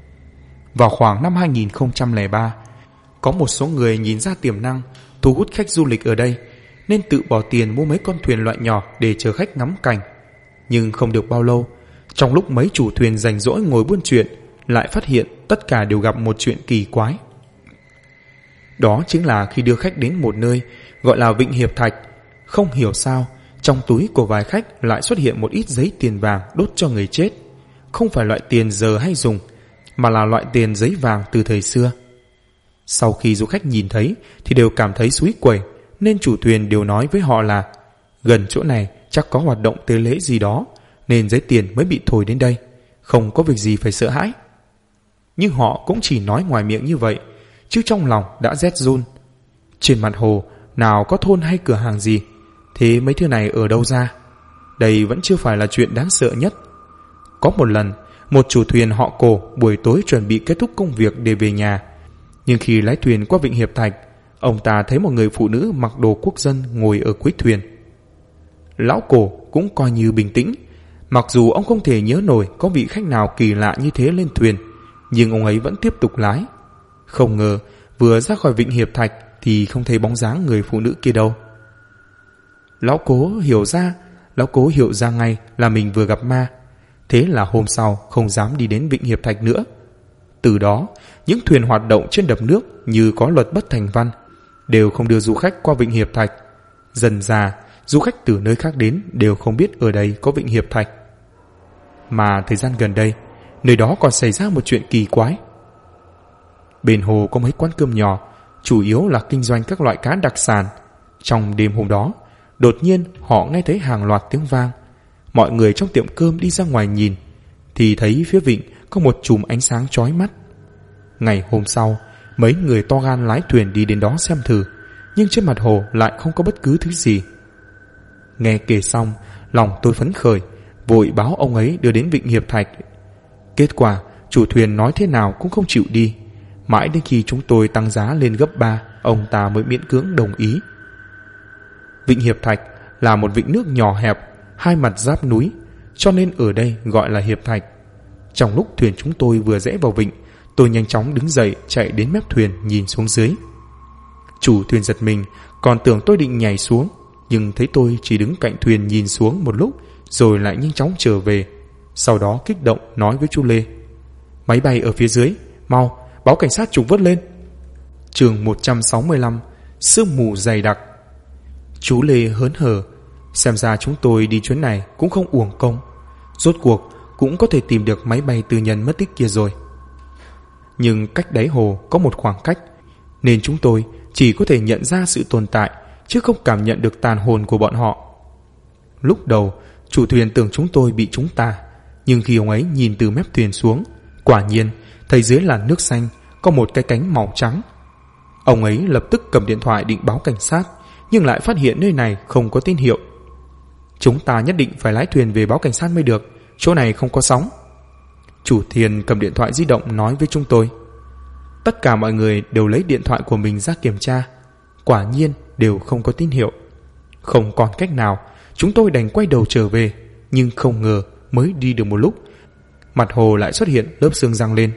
Vào khoảng năm 2003, có một số người nhìn ra tiềm năng thu hút khách du lịch ở đây nên tự bỏ tiền mua mấy con thuyền loại nhỏ để chờ khách ngắm cảnh. Nhưng không được bao lâu, trong lúc mấy chủ thuyền rảnh rỗi ngồi buôn chuyện, lại phát hiện tất cả đều gặp một chuyện kỳ quái. Đó chính là khi đưa khách đến một nơi gọi là Vịnh Hiệp Thạch, không hiểu sao trong túi của vài khách lại xuất hiện một ít giấy tiền vàng đốt cho người chết. Không phải loại tiền giờ hay dùng, mà là loại tiền giấy vàng từ thời xưa. Sau khi du khách nhìn thấy thì đều cảm thấy xúi quẩy, nên chủ thuyền đều nói với họ là gần chỗ này chắc có hoạt động tế lễ gì đó, nên giấy tiền mới bị thổi đến đây, không có việc gì phải sợ hãi. Nhưng họ cũng chỉ nói ngoài miệng như vậy, chứ trong lòng đã rét run. Trên mặt hồ nào có thôn hay cửa hàng gì, thế mấy thứ này ở đâu ra? Đây vẫn chưa phải là chuyện đáng sợ nhất. Có một lần, một chủ thuyền họ Cổ buổi tối chuẩn bị kết thúc công việc để về nhà, nhưng khi lái thuyền qua Vịnh Hiệp Thạch, ông ta thấy một người phụ nữ mặc đồ quốc dân ngồi ở cuối thuyền. Lão Cổ cũng coi như bình tĩnh, mặc dù ông không thể nhớ nổi có vị khách nào kỳ lạ như thế lên thuyền, nhưng ông ấy vẫn tiếp tục lái. Không ngờ vừa ra khỏi Vịnh Hiệp Thạch thì không thấy bóng dáng người phụ nữ kia đâu. Lão Cố hiểu ra ngay là mình vừa gặp ma. Thế là hôm sau không dám đi đến Vịnh Hiệp Thạch nữa. Từ đó, những thuyền hoạt động trên đập nước như có luật bất thành văn, đều không đưa du khách qua Vịnh Hiệp Thạch, Dần ra, du khách từ nơi khác đến đều không biết ở đây có Vịnh Hiệp Thạch. Mà thời gian gần đây, nơi đó còn xảy ra một chuyện kỳ quái. Bên hồ có mấy quán cơm nhỏ, chủ yếu là kinh doanh các loại cá đặc sản. Trong đêm hôm đó, đột nhiên họ nghe thấy hàng loạt tiếng vang. Mọi người trong tiệm cơm đi ra ngoài nhìn, thì thấy phía vịnh có một chùm ánh sáng chói mắt. Ngày hôm sau, mấy người to gan lái thuyền đi đến đó xem thử, nhưng trên mặt hồ lại không có bất cứ thứ gì. Nghe kể xong, lòng tôi phấn khởi, vội báo ông ấy đưa đến Vịnh Hiệp Thạch. Kết quả, chủ thuyền nói thế nào cũng không chịu đi. Mãi đến khi chúng tôi tăng giá lên gấp 3, ông ta mới miễn cưỡng đồng ý. Vịnh Hiệp Thạch là một vịnh nước nhỏ hẹp, hai mặt giáp núi, cho nên ở đây gọi là Hiệp Thạch. Trong lúc thuyền chúng tôi vừa rẽ vào vịnh, tôi nhanh chóng đứng dậy chạy đến mép thuyền nhìn xuống dưới. Chủ thuyền giật mình, còn tưởng tôi định nhảy xuống, nhưng thấy tôi chỉ đứng cạnh thuyền nhìn xuống một lúc rồi lại nhanh chóng trở về. Sau đó kích động nói với chú Lê: "Máy bay ở phía dưới, mau báo cảnh sát trục vớt lên." Chương 165: Sương mù dày đặc. Chú Lê hớn hở, xem ra chúng tôi đi chuyến này cũng không uổng công, rốt cuộc cũng có thể tìm được máy bay tư nhân mất tích kia rồi. Nhưng cách đáy hồ có một khoảng cách, nên chúng tôi chỉ có thể nhận ra sự tồn tại, chứ không cảm nhận được tàn hồn của bọn họ. Lúc đầu, chủ thuyền tưởng chúng tôi bị chúng tà, nhưng khi ông ấy nhìn từ mép thuyền xuống, quả nhiên thấy dưới làn nước xanh có một cái cánh màu trắng. Ông ấy lập tức cầm điện thoại định báo cảnh sát, nhưng lại phát hiện nơi này không có tín hiệu. "Chúng ta nhất định phải lái thuyền về báo cảnh sát mới được, chỗ này không có sóng." Chủ thuyền cầm điện thoại di động nói với chúng tôi. Tất cả mọi người đều lấy điện thoại của mình ra kiểm tra, quả nhiên đều không có tín hiệu. Không còn cách nào, chúng tôi đành quay đầu trở về, nhưng không ngờ mới đi được một lúc, mặt hồ lại xuất hiện lớp sương giăng lên.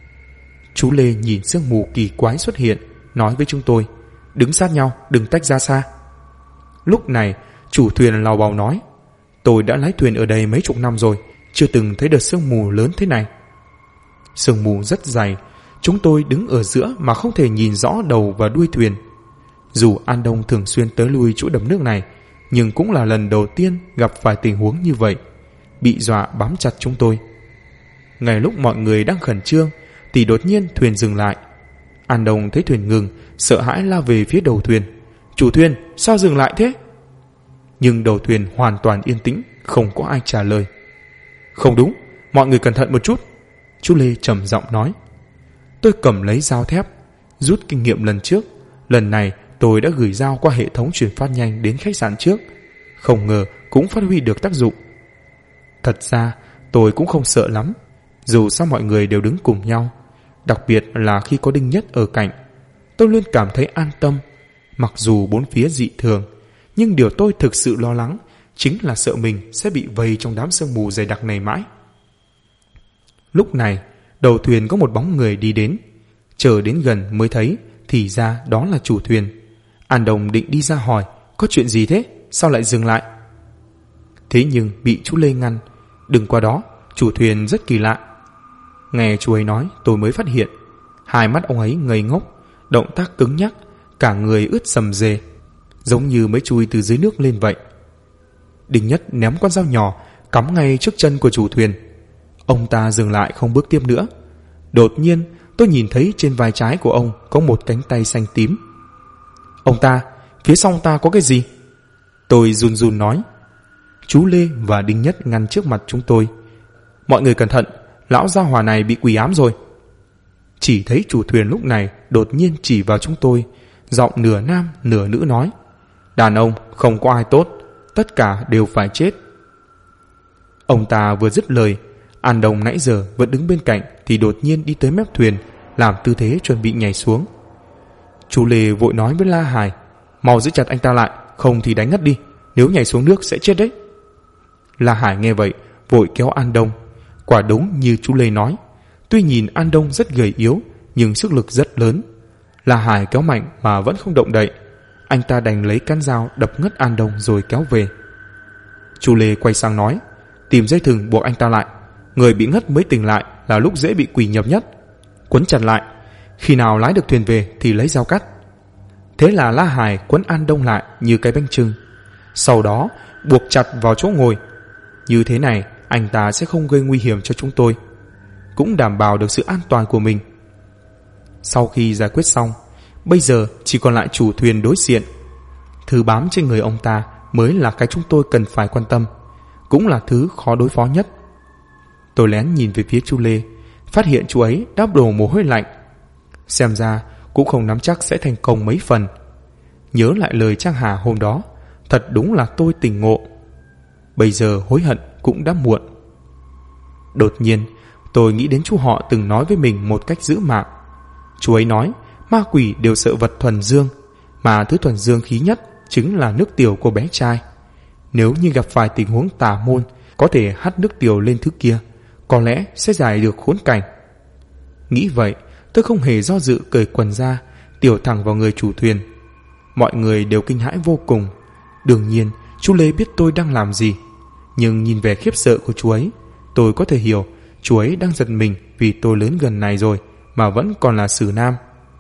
Chú Lê nhìn sương mù kỳ quái xuất hiện, nói với chúng tôi: "Đứng sát nhau, đừng tách ra xa." Lúc này, chủ thuyền lào bào nói: "Tôi đã lái thuyền ở đây mấy chục năm rồi, chưa từng thấy đợt sương mù lớn thế này." Sương mù rất dày, chúng tôi đứng ở giữa mà không thể nhìn rõ đầu và đuôi thuyền. Dù An Đông thường xuyên tới lui chỗ đầm nước này, nhưng cũng là lần đầu tiên gặp phải tình huống như vậy, bị dọa bám chặt chúng tôi. Ngay lúc mọi người đang khẩn trương thì đột nhiên thuyền dừng lại. An Đông thấy thuyền ngừng, sợ hãi lao về phía đầu thuyền: "Chủ thuyền, sao dừng lại thế?" Nhưng đầu thuyền hoàn toàn yên tĩnh, không có ai trả lời. "Không đúng, mọi người cẩn thận một chút," chú Lê trầm giọng nói. Tôi cầm lấy dao thép, rút kinh nghiệm lần trước. Lần này tôi đã gửi dao qua hệ thống truyền phát nhanh đến khách sạn trước, không ngờ cũng phát huy được tác dụng. Thật ra tôi cũng không sợ lắm, dù sao mọi người đều đứng cùng nhau, đặc biệt là khi có Đinh Nhất ở cạnh. Tôi luôn cảm thấy an tâm. Mặc dù bốn phía dị thường, nhưng điều tôi thực sự lo lắng chính là sợ mình sẽ bị vây trong đám sương mù dày đặc này mãi. Lúc này, đầu thuyền có một bóng người đi đến. Chờ đến gần mới thấy, thì ra đó là chủ thuyền. An Đông định đi ra hỏi: "Có chuyện gì thế? Sao lại dừng lại?" Thế nhưng bị chú Lê ngăn: "Đừng qua đó, chủ thuyền rất kỳ lạ." Nghe chú ấy nói, tôi mới phát hiện hai mắt ông ấy ngây ngốc, động tác cứng nhắc, cả người ướt sầm rề, giống như mới chui từ dưới nước lên vậy. Đinh Nhất ném con dao nhỏ cắm ngay trước chân của chủ thuyền. Ông ta dừng lại không bước tiếp nữa. Đột nhiên tôi nhìn thấy trên vai trái của ông có một cánh tay xanh tím. "Ông ta, phía sau ông ta có cái gì?" Tôi run run nói. Chú Lê và Đinh Nhất ngăn trước mặt chúng tôi: "Mọi người cẩn thận, lão gia hỏa này bị quỷ ám rồi." Chỉ thấy chủ thuyền lúc này đột nhiên chỉ vào chúng tôi, giọng nửa nam nửa nữ nói: "Đàn ông không có ai tốt, tất cả đều phải chết." Ông ta vừa dứt lời, An Đông nãy giờ vẫn đứng bên cạnh thì đột nhiên đi tới mép thuyền, làm tư thế chuẩn bị nhảy xuống. Chú Lê vội nói với La Hải: "Mau giữ chặt anh ta lại, không thì đánh ngất đi, nếu nhảy xuống nước sẽ chết đấy." La Hải nghe vậy vội kéo An Đông. Quả đúng như chú Lê nói, tuy nhìn An Đông rất gầy yếu nhưng sức lực rất lớn. La Hải kéo mạnh mà vẫn không động đậy. Anh ta đành lấy cán dao đập ngất An Đông rồi kéo về. Chú Lê quay sang nói: "Tìm dây thừng buộc anh ta lại, người bị ngất mới tỉnh lại là lúc dễ bị quỷ nhập nhất. Quấn chặt lại, khi nào lái được thuyền về thì lấy dao cắt." Thế là La Hải quấn An Đông lại như cái bánh chưng, sau đó buộc chặt vào chỗ ngồi. Như thế này anh ta sẽ không gây nguy hiểm cho chúng tôi, cũng đảm bảo được sự an toàn của mình. Sau khi giải quyết xong, bây giờ chỉ còn lại chủ thuyền đối diện. Thứ bám trên người ông ta mới là cái chúng tôi cần phải quan tâm, cũng là thứ khó đối phó nhất. Tôi lén nhìn về phía Chu Lê, phát hiện chú ấy đã đổ mồ hôi lạnh. Xem ra cũng không nắm chắc sẽ thành công mấy phần. Nhớ lại lời Trang Hà hôm đó, thật đúng là tôi tỉnh ngộ. Bây giờ hối hận cũng đã muộn. Đột nhiên tôi nghĩ đến chú họ từng nói với mình một cách giữ mạng. Chú ấy nói ma quỷ đều sợ vật thuần dương, mà thứ thuần dương khí nhất chính là nước tiểu của bé trai. Nếu như gặp phải tình huống tà môn, có thể hắt nước tiểu lên thứ kia, có lẽ sẽ giải được khốn cảnh. Nghĩ vậy, tôi không hề do dự cởi quần ra, tiểu thẳng vào người chủ thuyền. Mọi người đều kinh hãi vô cùng. Đương nhiên chú Lê biết tôi đang làm gì, nhưng nhìn vẻ khiếp sợ của chú ấy, tôi có thể hiểu chú ấy đang giật mình vì tôi lớn gần này rồi mà vẫn còn là xử nam.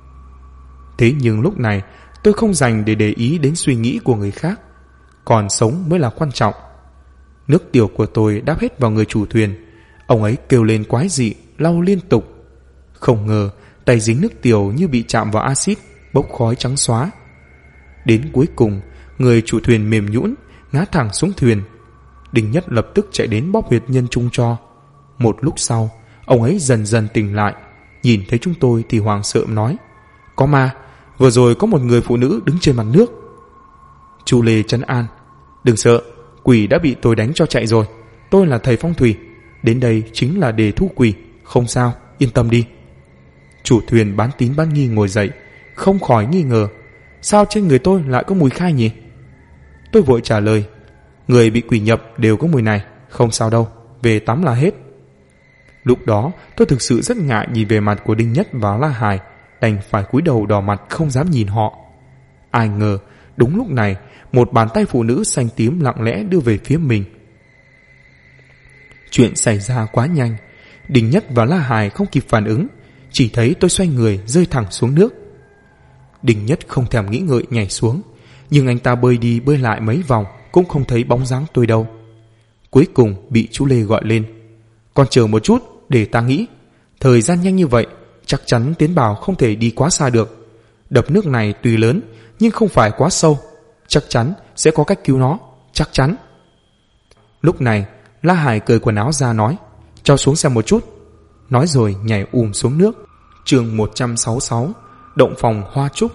Thế nhưng lúc này tôi không dành để ý đến suy nghĩ của người khác, còn sống mới là quan trọng. Nước tiểu của tôi đáp hết vào người chủ thuyền. Ông ấy kêu lên quái dị, lau liên tục. Không ngờ tay dính nước tiểu như bị chạm vào axit, bốc khói trắng xóa. Đến cuối cùng, người chủ thuyền mềm nhũn ngã thẳng xuống thuyền. Đinh Nhất lập tức chạy đến bóp huyệt nhân trung cho. Một lúc sau, ông ấy dần dần tỉnh lại, nhìn thấy chúng tôi thì hoảng sợ nói: "Có ma, vừa rồi có một người phụ nữ đứng trên mặt nước." Chu Lê trấn an: "Đừng sợ, quỷ đã bị tôi đánh cho chạy rồi. Tôi là thầy phong thủy, đến đây chính là để thu quỷ, không sao, yên tâm đi." Chủ thuyền bán tín bán nghi ngồi dậy, không khỏi nghi ngờ: "Sao trên người tôi lại có mùi khai nhỉ?" Tôi vội trả lời: "Người bị quỷ nhập đều có mùi này, không sao đâu, về tắm là hết." Lúc đó tôi thực sự rất ngại nhìn về mặt của Đinh Nhất và La Hải, đành phải cúi đầu đỏ mặt không dám nhìn họ. Ai ngờ đúng lúc này, một bàn tay phụ nữ xanh tím lặng lẽ đưa về phía mình. Chuyện xảy ra quá nhanh, Đinh Nhất và La Hải không kịp phản ứng, chỉ thấy tôi xoay người rơi thẳng xuống nước. Đinh Nhất không thèm nghĩ ngợi nhảy xuống, nhưng anh ta bơi đi bơi lại mấy vòng cũng không thấy bóng dáng tôi đâu. Cuối cùng bị chú Lê gọi lên: "Con chờ một chút để ta nghĩ. Thời gian nhanh như vậy, chắc chắn Tiến Bảo không thể đi quá xa được. Đập nước này tuy lớn nhưng không phải quá sâu, chắc chắn sẽ có cách cứu nó, chắc chắn." Lúc này La Hải cởi quần áo ra nói: "Cho xuống xem một chút." Nói rồi nhảy xuống nước. Chương 166: Động phòng hoa trúc.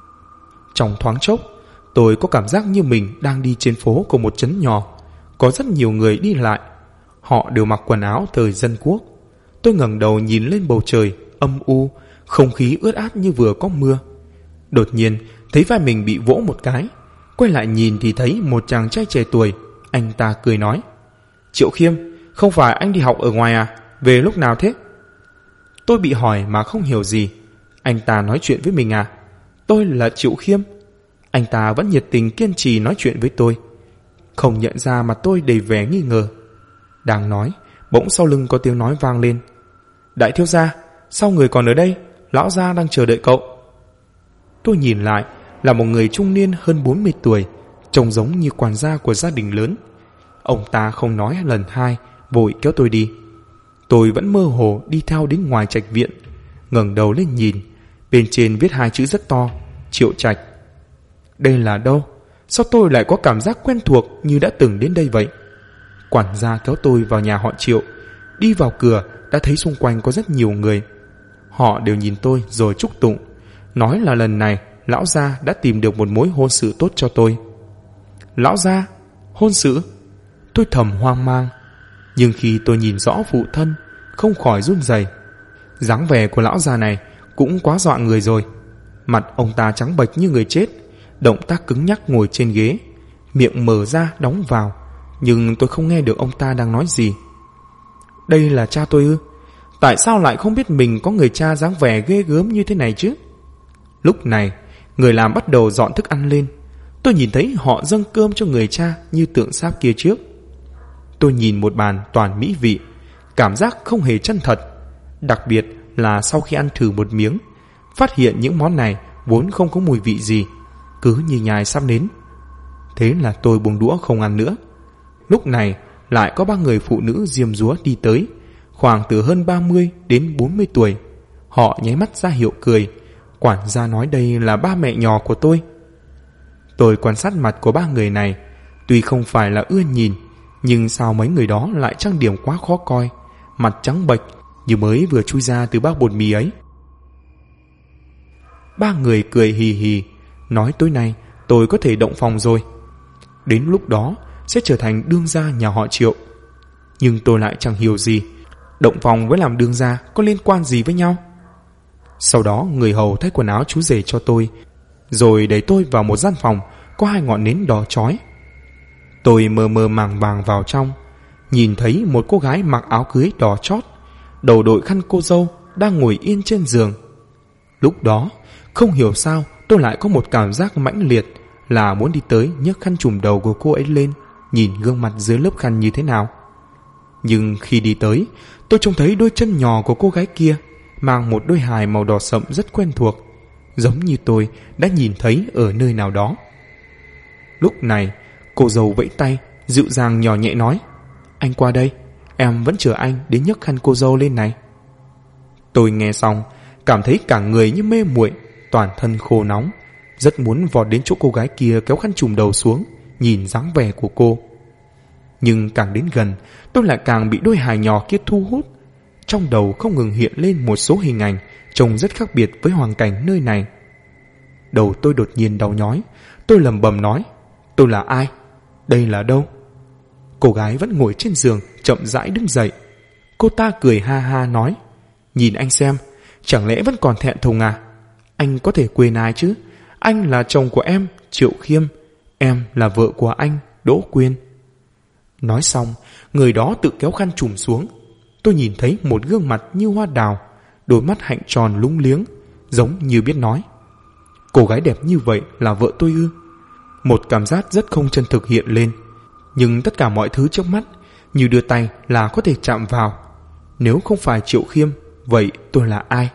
Trong thoáng chốc, tôi có cảm giác như mình đang đi trên phố của một trấn nhỏ. Có rất nhiều người đi lại, họ đều mặc quần áo thời dân quốc. Tôi ngẩng đầu nhìn lên bầu trời âm u, không khí ướt át như vừa có mưa. Đột nhiên thấy vai mình bị vỗ một cái, quay lại nhìn thì thấy một chàng trai trẻ tuổi. Anh ta cười nói: "Triệu Khiêm, không phải anh đi học ở ngoài à? Về lúc nào thế?" Tôi bị hỏi mà không hiểu gì. Anh ta nói chuyện với mình à? Tôi là Triệu Khiêm. Anh ta vẫn nhiệt tình kiên trì nói chuyện với tôi, không nhận ra mặt tôi đầy vẻ nghi ngờ. Đang nói, bỗng sau lưng có tiếng nói vang lên: "Đại thiếu gia, sao người còn ở đây? Lão gia đang chờ đợi cậu." Tôi nhìn lại, là một người trung niên hơn 40 tuổi, trông giống như quản gia của gia đình lớn. Ông ta không nói lần hai, vội kéo tôi đi. Tôi vẫn mơ hồ đi theo đến ngoài trạch viện, ngẩng đầu lên nhìn, bên trên viết hai chữ rất to: Triệu Trạch. Đây là đâu? Sao tôi lại có cảm giác quen thuộc như đã từng đến đây vậy? Quản gia kéo tôi vào nhà họ Triệu. Đi vào cửa đã thấy xung quanh có rất nhiều người. Họ đều nhìn tôi rồi chúc tụng, nói là lần này lão gia đã tìm được một mối hôn sự tốt cho tôi. Lão gia? Hôn sự? Tôi thầm hoang mang. Nhưng khi tôi nhìn rõ phụ thân, không khỏi run rẩy. Dáng vẻ của lão già này cũng quá dọa người rồi. Mặt ông ta trắng bệch như người chết, động tác cứng nhắc ngồi trên ghế, miệng mở ra đóng vào, nhưng tôi không nghe được ông ta đang nói gì. Đây là cha tôi ư? Tại sao lại không biết mình có người cha dáng vẻ ghê gớm như thế này chứ? Lúc này, người làm bắt đầu dọn thức ăn lên. Tôi nhìn thấy họ dâng cơm cho người cha như tượng sáp kia trước. Tôi nhìn một bàn toàn mỹ vị, cảm giác không hề chân thật. Đặc biệt là sau khi ăn thử một miếng, phát hiện những món này vốn không có mùi vị gì, cứ như nhai sắp nến. Thế là tôi buông đũa không ăn nữa. Lúc này lại có 3 người phụ nữ diêm dúa đi tới, khoảng từ hơn 30 đến 40 tuổi. Họ nháy mắt ra hiệu cười. Quản gia nói đây là ba mẹ nhỏ của tôi. Tôi quan sát mặt của 3 người này, tuy không phải là ưa nhìn, nhưng sao mấy người đó lại trang điểm quá khó coi, mặt trắng bệch như mới vừa chui ra từ bát bột mì ấy. 3 người cười hì hì, nói tối nay tôi có thể động phòng rồi. Đến lúc đó sẽ trở thành đương gia nhà họ Triệu. Nhưng tôi lại chẳng hiểu gì, động phòng với làm đương gia có liên quan gì với nhau. Sau đó người hầu thay quần áo chú rể cho tôi, rồi đẩy tôi vào một gian phòng có 2 ngọn nến đỏ chói. Tôi mơ mơ màng màng vào trong, nhìn thấy một cô gái mặc áo cưới đỏ chót, đầu đội khăn cô dâu, đang ngồi yên trên giường. Lúc đó không hiểu sao tôi lại có một cảm giác mãnh liệt là muốn đi tới nhấc khăn trùm đầu của cô ấy lên, nhìn gương mặt dưới lớp khăn như thế nào. Nhưng khi đi tới, tôi trông thấy đôi chân nhỏ của cô gái kia mang một đôi hài màu đỏ sậm rất quen thuộc, giống như tôi đã nhìn thấy ở nơi nào đó. Lúc này cô dâu vẫy tay, dịu dàng nhỏ nhẹ nói: "Anh qua đây, em vẫn chờ anh đến nhấc khăn cô dâu lên này." Tôi nghe xong cảm thấy cả người như mê muội, toàn thân khô nóng, rất muốn vọt đến chỗ cô gái kia kéo khăn trùm đầu xuống, nhìn dáng vẻ của cô. Nhưng càng đến gần, tôi lại càng bị đôi hài nhỏ kia thu hút. Trong đầu không ngừng hiện lên một số hình ảnh trông rất khác biệt với hoàn cảnh nơi này. Đầu tôi đột nhiên đau nhói. Tôi lẩm bẩm nói: "Tôi là ai? Đây là đâu?" Cô gái vẫn ngồi trên giường chậm rãi đứng dậy. Cô ta cười ha ha nói: "Nhìn anh xem, chẳng lẽ vẫn còn thẹn thùng à? Anh có thể quên ai chứ? Anh là chồng của em, Triệu Khiêm. Em là vợ của anh, Đỗ Quyên." Nói xong, người đó tự kéo khăn trùm xuống. Tôi nhìn thấy một gương mặt như hoa đào, đôi mắt hạnh tròn lúng liếng, giống như biết nói: "Cô gái đẹp như vậy là vợ tôi ư?" Một cảm giác rất không chân thực hiện lên. Nhưng tất cả mọi thứ trước mắt như đưa tay là có thể chạm vào. Nếu không phải Triệu Khiêm, vậy tôi là ai?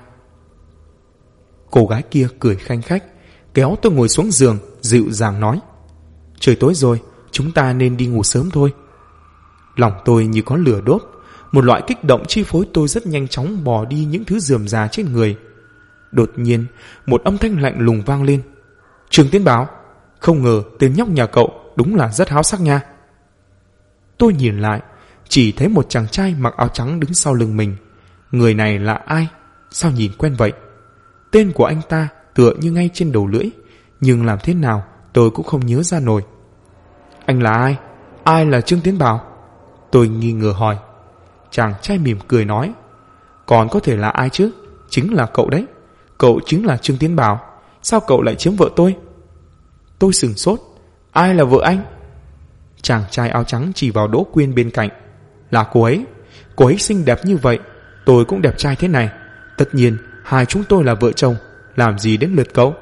Cô gái kia cười khanh khách, kéo tôi ngồi xuống giường, dịu dàng nói: "Trời tối rồi, chúng ta nên đi ngủ sớm thôi." Lòng tôi như có lửa đốt, một loại kích động chi phối tôi rất nhanh chóng bỏ đi những thứ rườm rà trên người. Đột nhiên, một âm thanh lạnh lùng vang lên: "Trương Tiến Bảo, không ngờ tên nhóc nhà cậu đúng là rất háo sắc nha." Tôi nhìn lại, chỉ thấy một chàng trai mặc áo trắng đứng sau lưng mình. Người này là ai? Sao nhìn quen vậy? Tên của anh ta tựa như ngay trên đầu lưỡi, nhưng làm thế nào tôi cũng không nhớ ra nổi. "Anh là ai? Ai là Trương Tiến Bảo?" Tôi nghi ngờ hỏi. Chàng trai mỉm cười nói: "Còn có thể là ai chứ? Chính là cậu đấy. Cậu chính là Trương Tiến Bảo. Sao cậu lại chiếm vợ tôi?" Tôi sửng sốt. "Ai là vợ anh?" Chàng trai áo trắng chỉ vào Đỗ Quyên bên cạnh. "Là cô ấy. Cô ấy xinh đẹp như vậy, tôi cũng đẹp trai thế này. Tất nhiên hai chúng tôi là vợ chồng, làm gì đến lượt cậu?"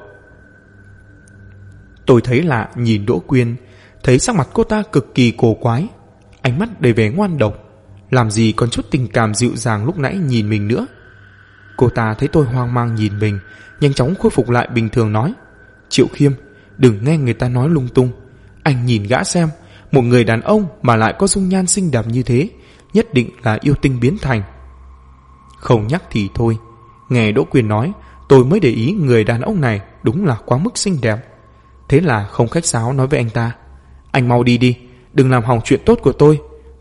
Tôi thấy lạ nhìn Đỗ Quyên, thấy sắc mặt cô ta cực kỳ cổ quái, ánh mắt đầy vẻ ngoan độc, làm gì còn chút tình cảm dịu dàng lúc nãy nhìn mình nữa. Cô ta thấy tôi hoang mang nhìn mình, nhanh chóng khôi phục lại bình thường nói: "Triệu Khiêm, đừng nghe người ta nói lung tung. Anh nhìn gã xem, một người đàn ông mà lại có dung nhan xinh đẹp như thế, nhất định là yêu tinh biến thành." Không nhắc thì thôi, nghe Đỗ Quyên nói, tôi mới để ý người đàn ông này đúng là quá mức xinh đẹp. Thế là không khách sáo nói với anh ta: "Anh mau đi đi, đừng làm hỏng chuyện tốt của tôi.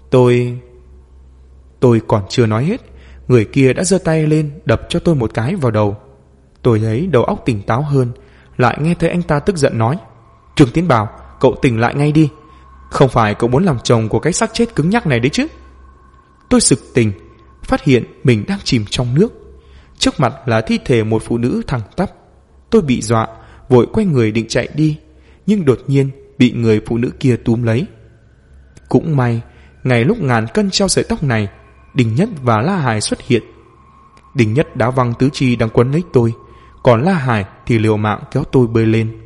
Tôi còn chưa nói hết, người kia đã giơ tay lên đập cho tôi một cái vào đầu. Tôi thấy đầu óc tỉnh táo hơn, lại nghe thấy anh ta tức giận nói: "Trương Tiến Bảo, cậu tỉnh lại ngay đi. Không phải cậu muốn làm chồng của cái xác chết cứng nhắc này đấy chứ?" Tôi sực tỉnh, phát hiện mình đang chìm trong nước. Trước mặt là thi thể một phụ nữ thẳng tắp. Tôi bị dọa, vội quay người định chạy đi, nhưng đột nhiên bị người phụ nữ kia túm lấy. Cũng may, ngay lúc ngàn cân treo sợi tóc này, Đình Nhất và La Hải xuất hiện. Đình Nhất đá văng tứ chi đang quấn lấy tôi, còn La Hải thì liều mạng kéo tôi bơi lên.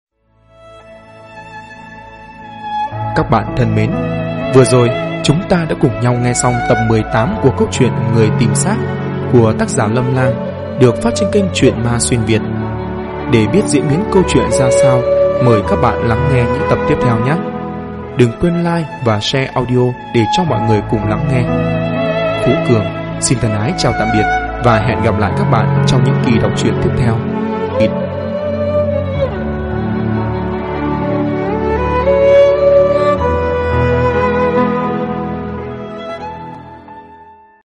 Các bạn thân mến, vừa rồi chúng ta đã cùng nhau nghe xong tập 18 của câu chuyện Người tìm xác của tác giả Lâm Lang, được phát trên kênh Truyện Ma Xuyên Việt. Để biết diễn biến câu chuyện ra sao, mời các bạn lắng nghe những tập tiếp theo nhé. Đừng quên like và share audio để cho mọi người cùng lắng nghe. Phú Cường xin thân ái chào tạm biệt và hẹn gặp lại các bạn trong những kỳ đọc truyện tiếp theo.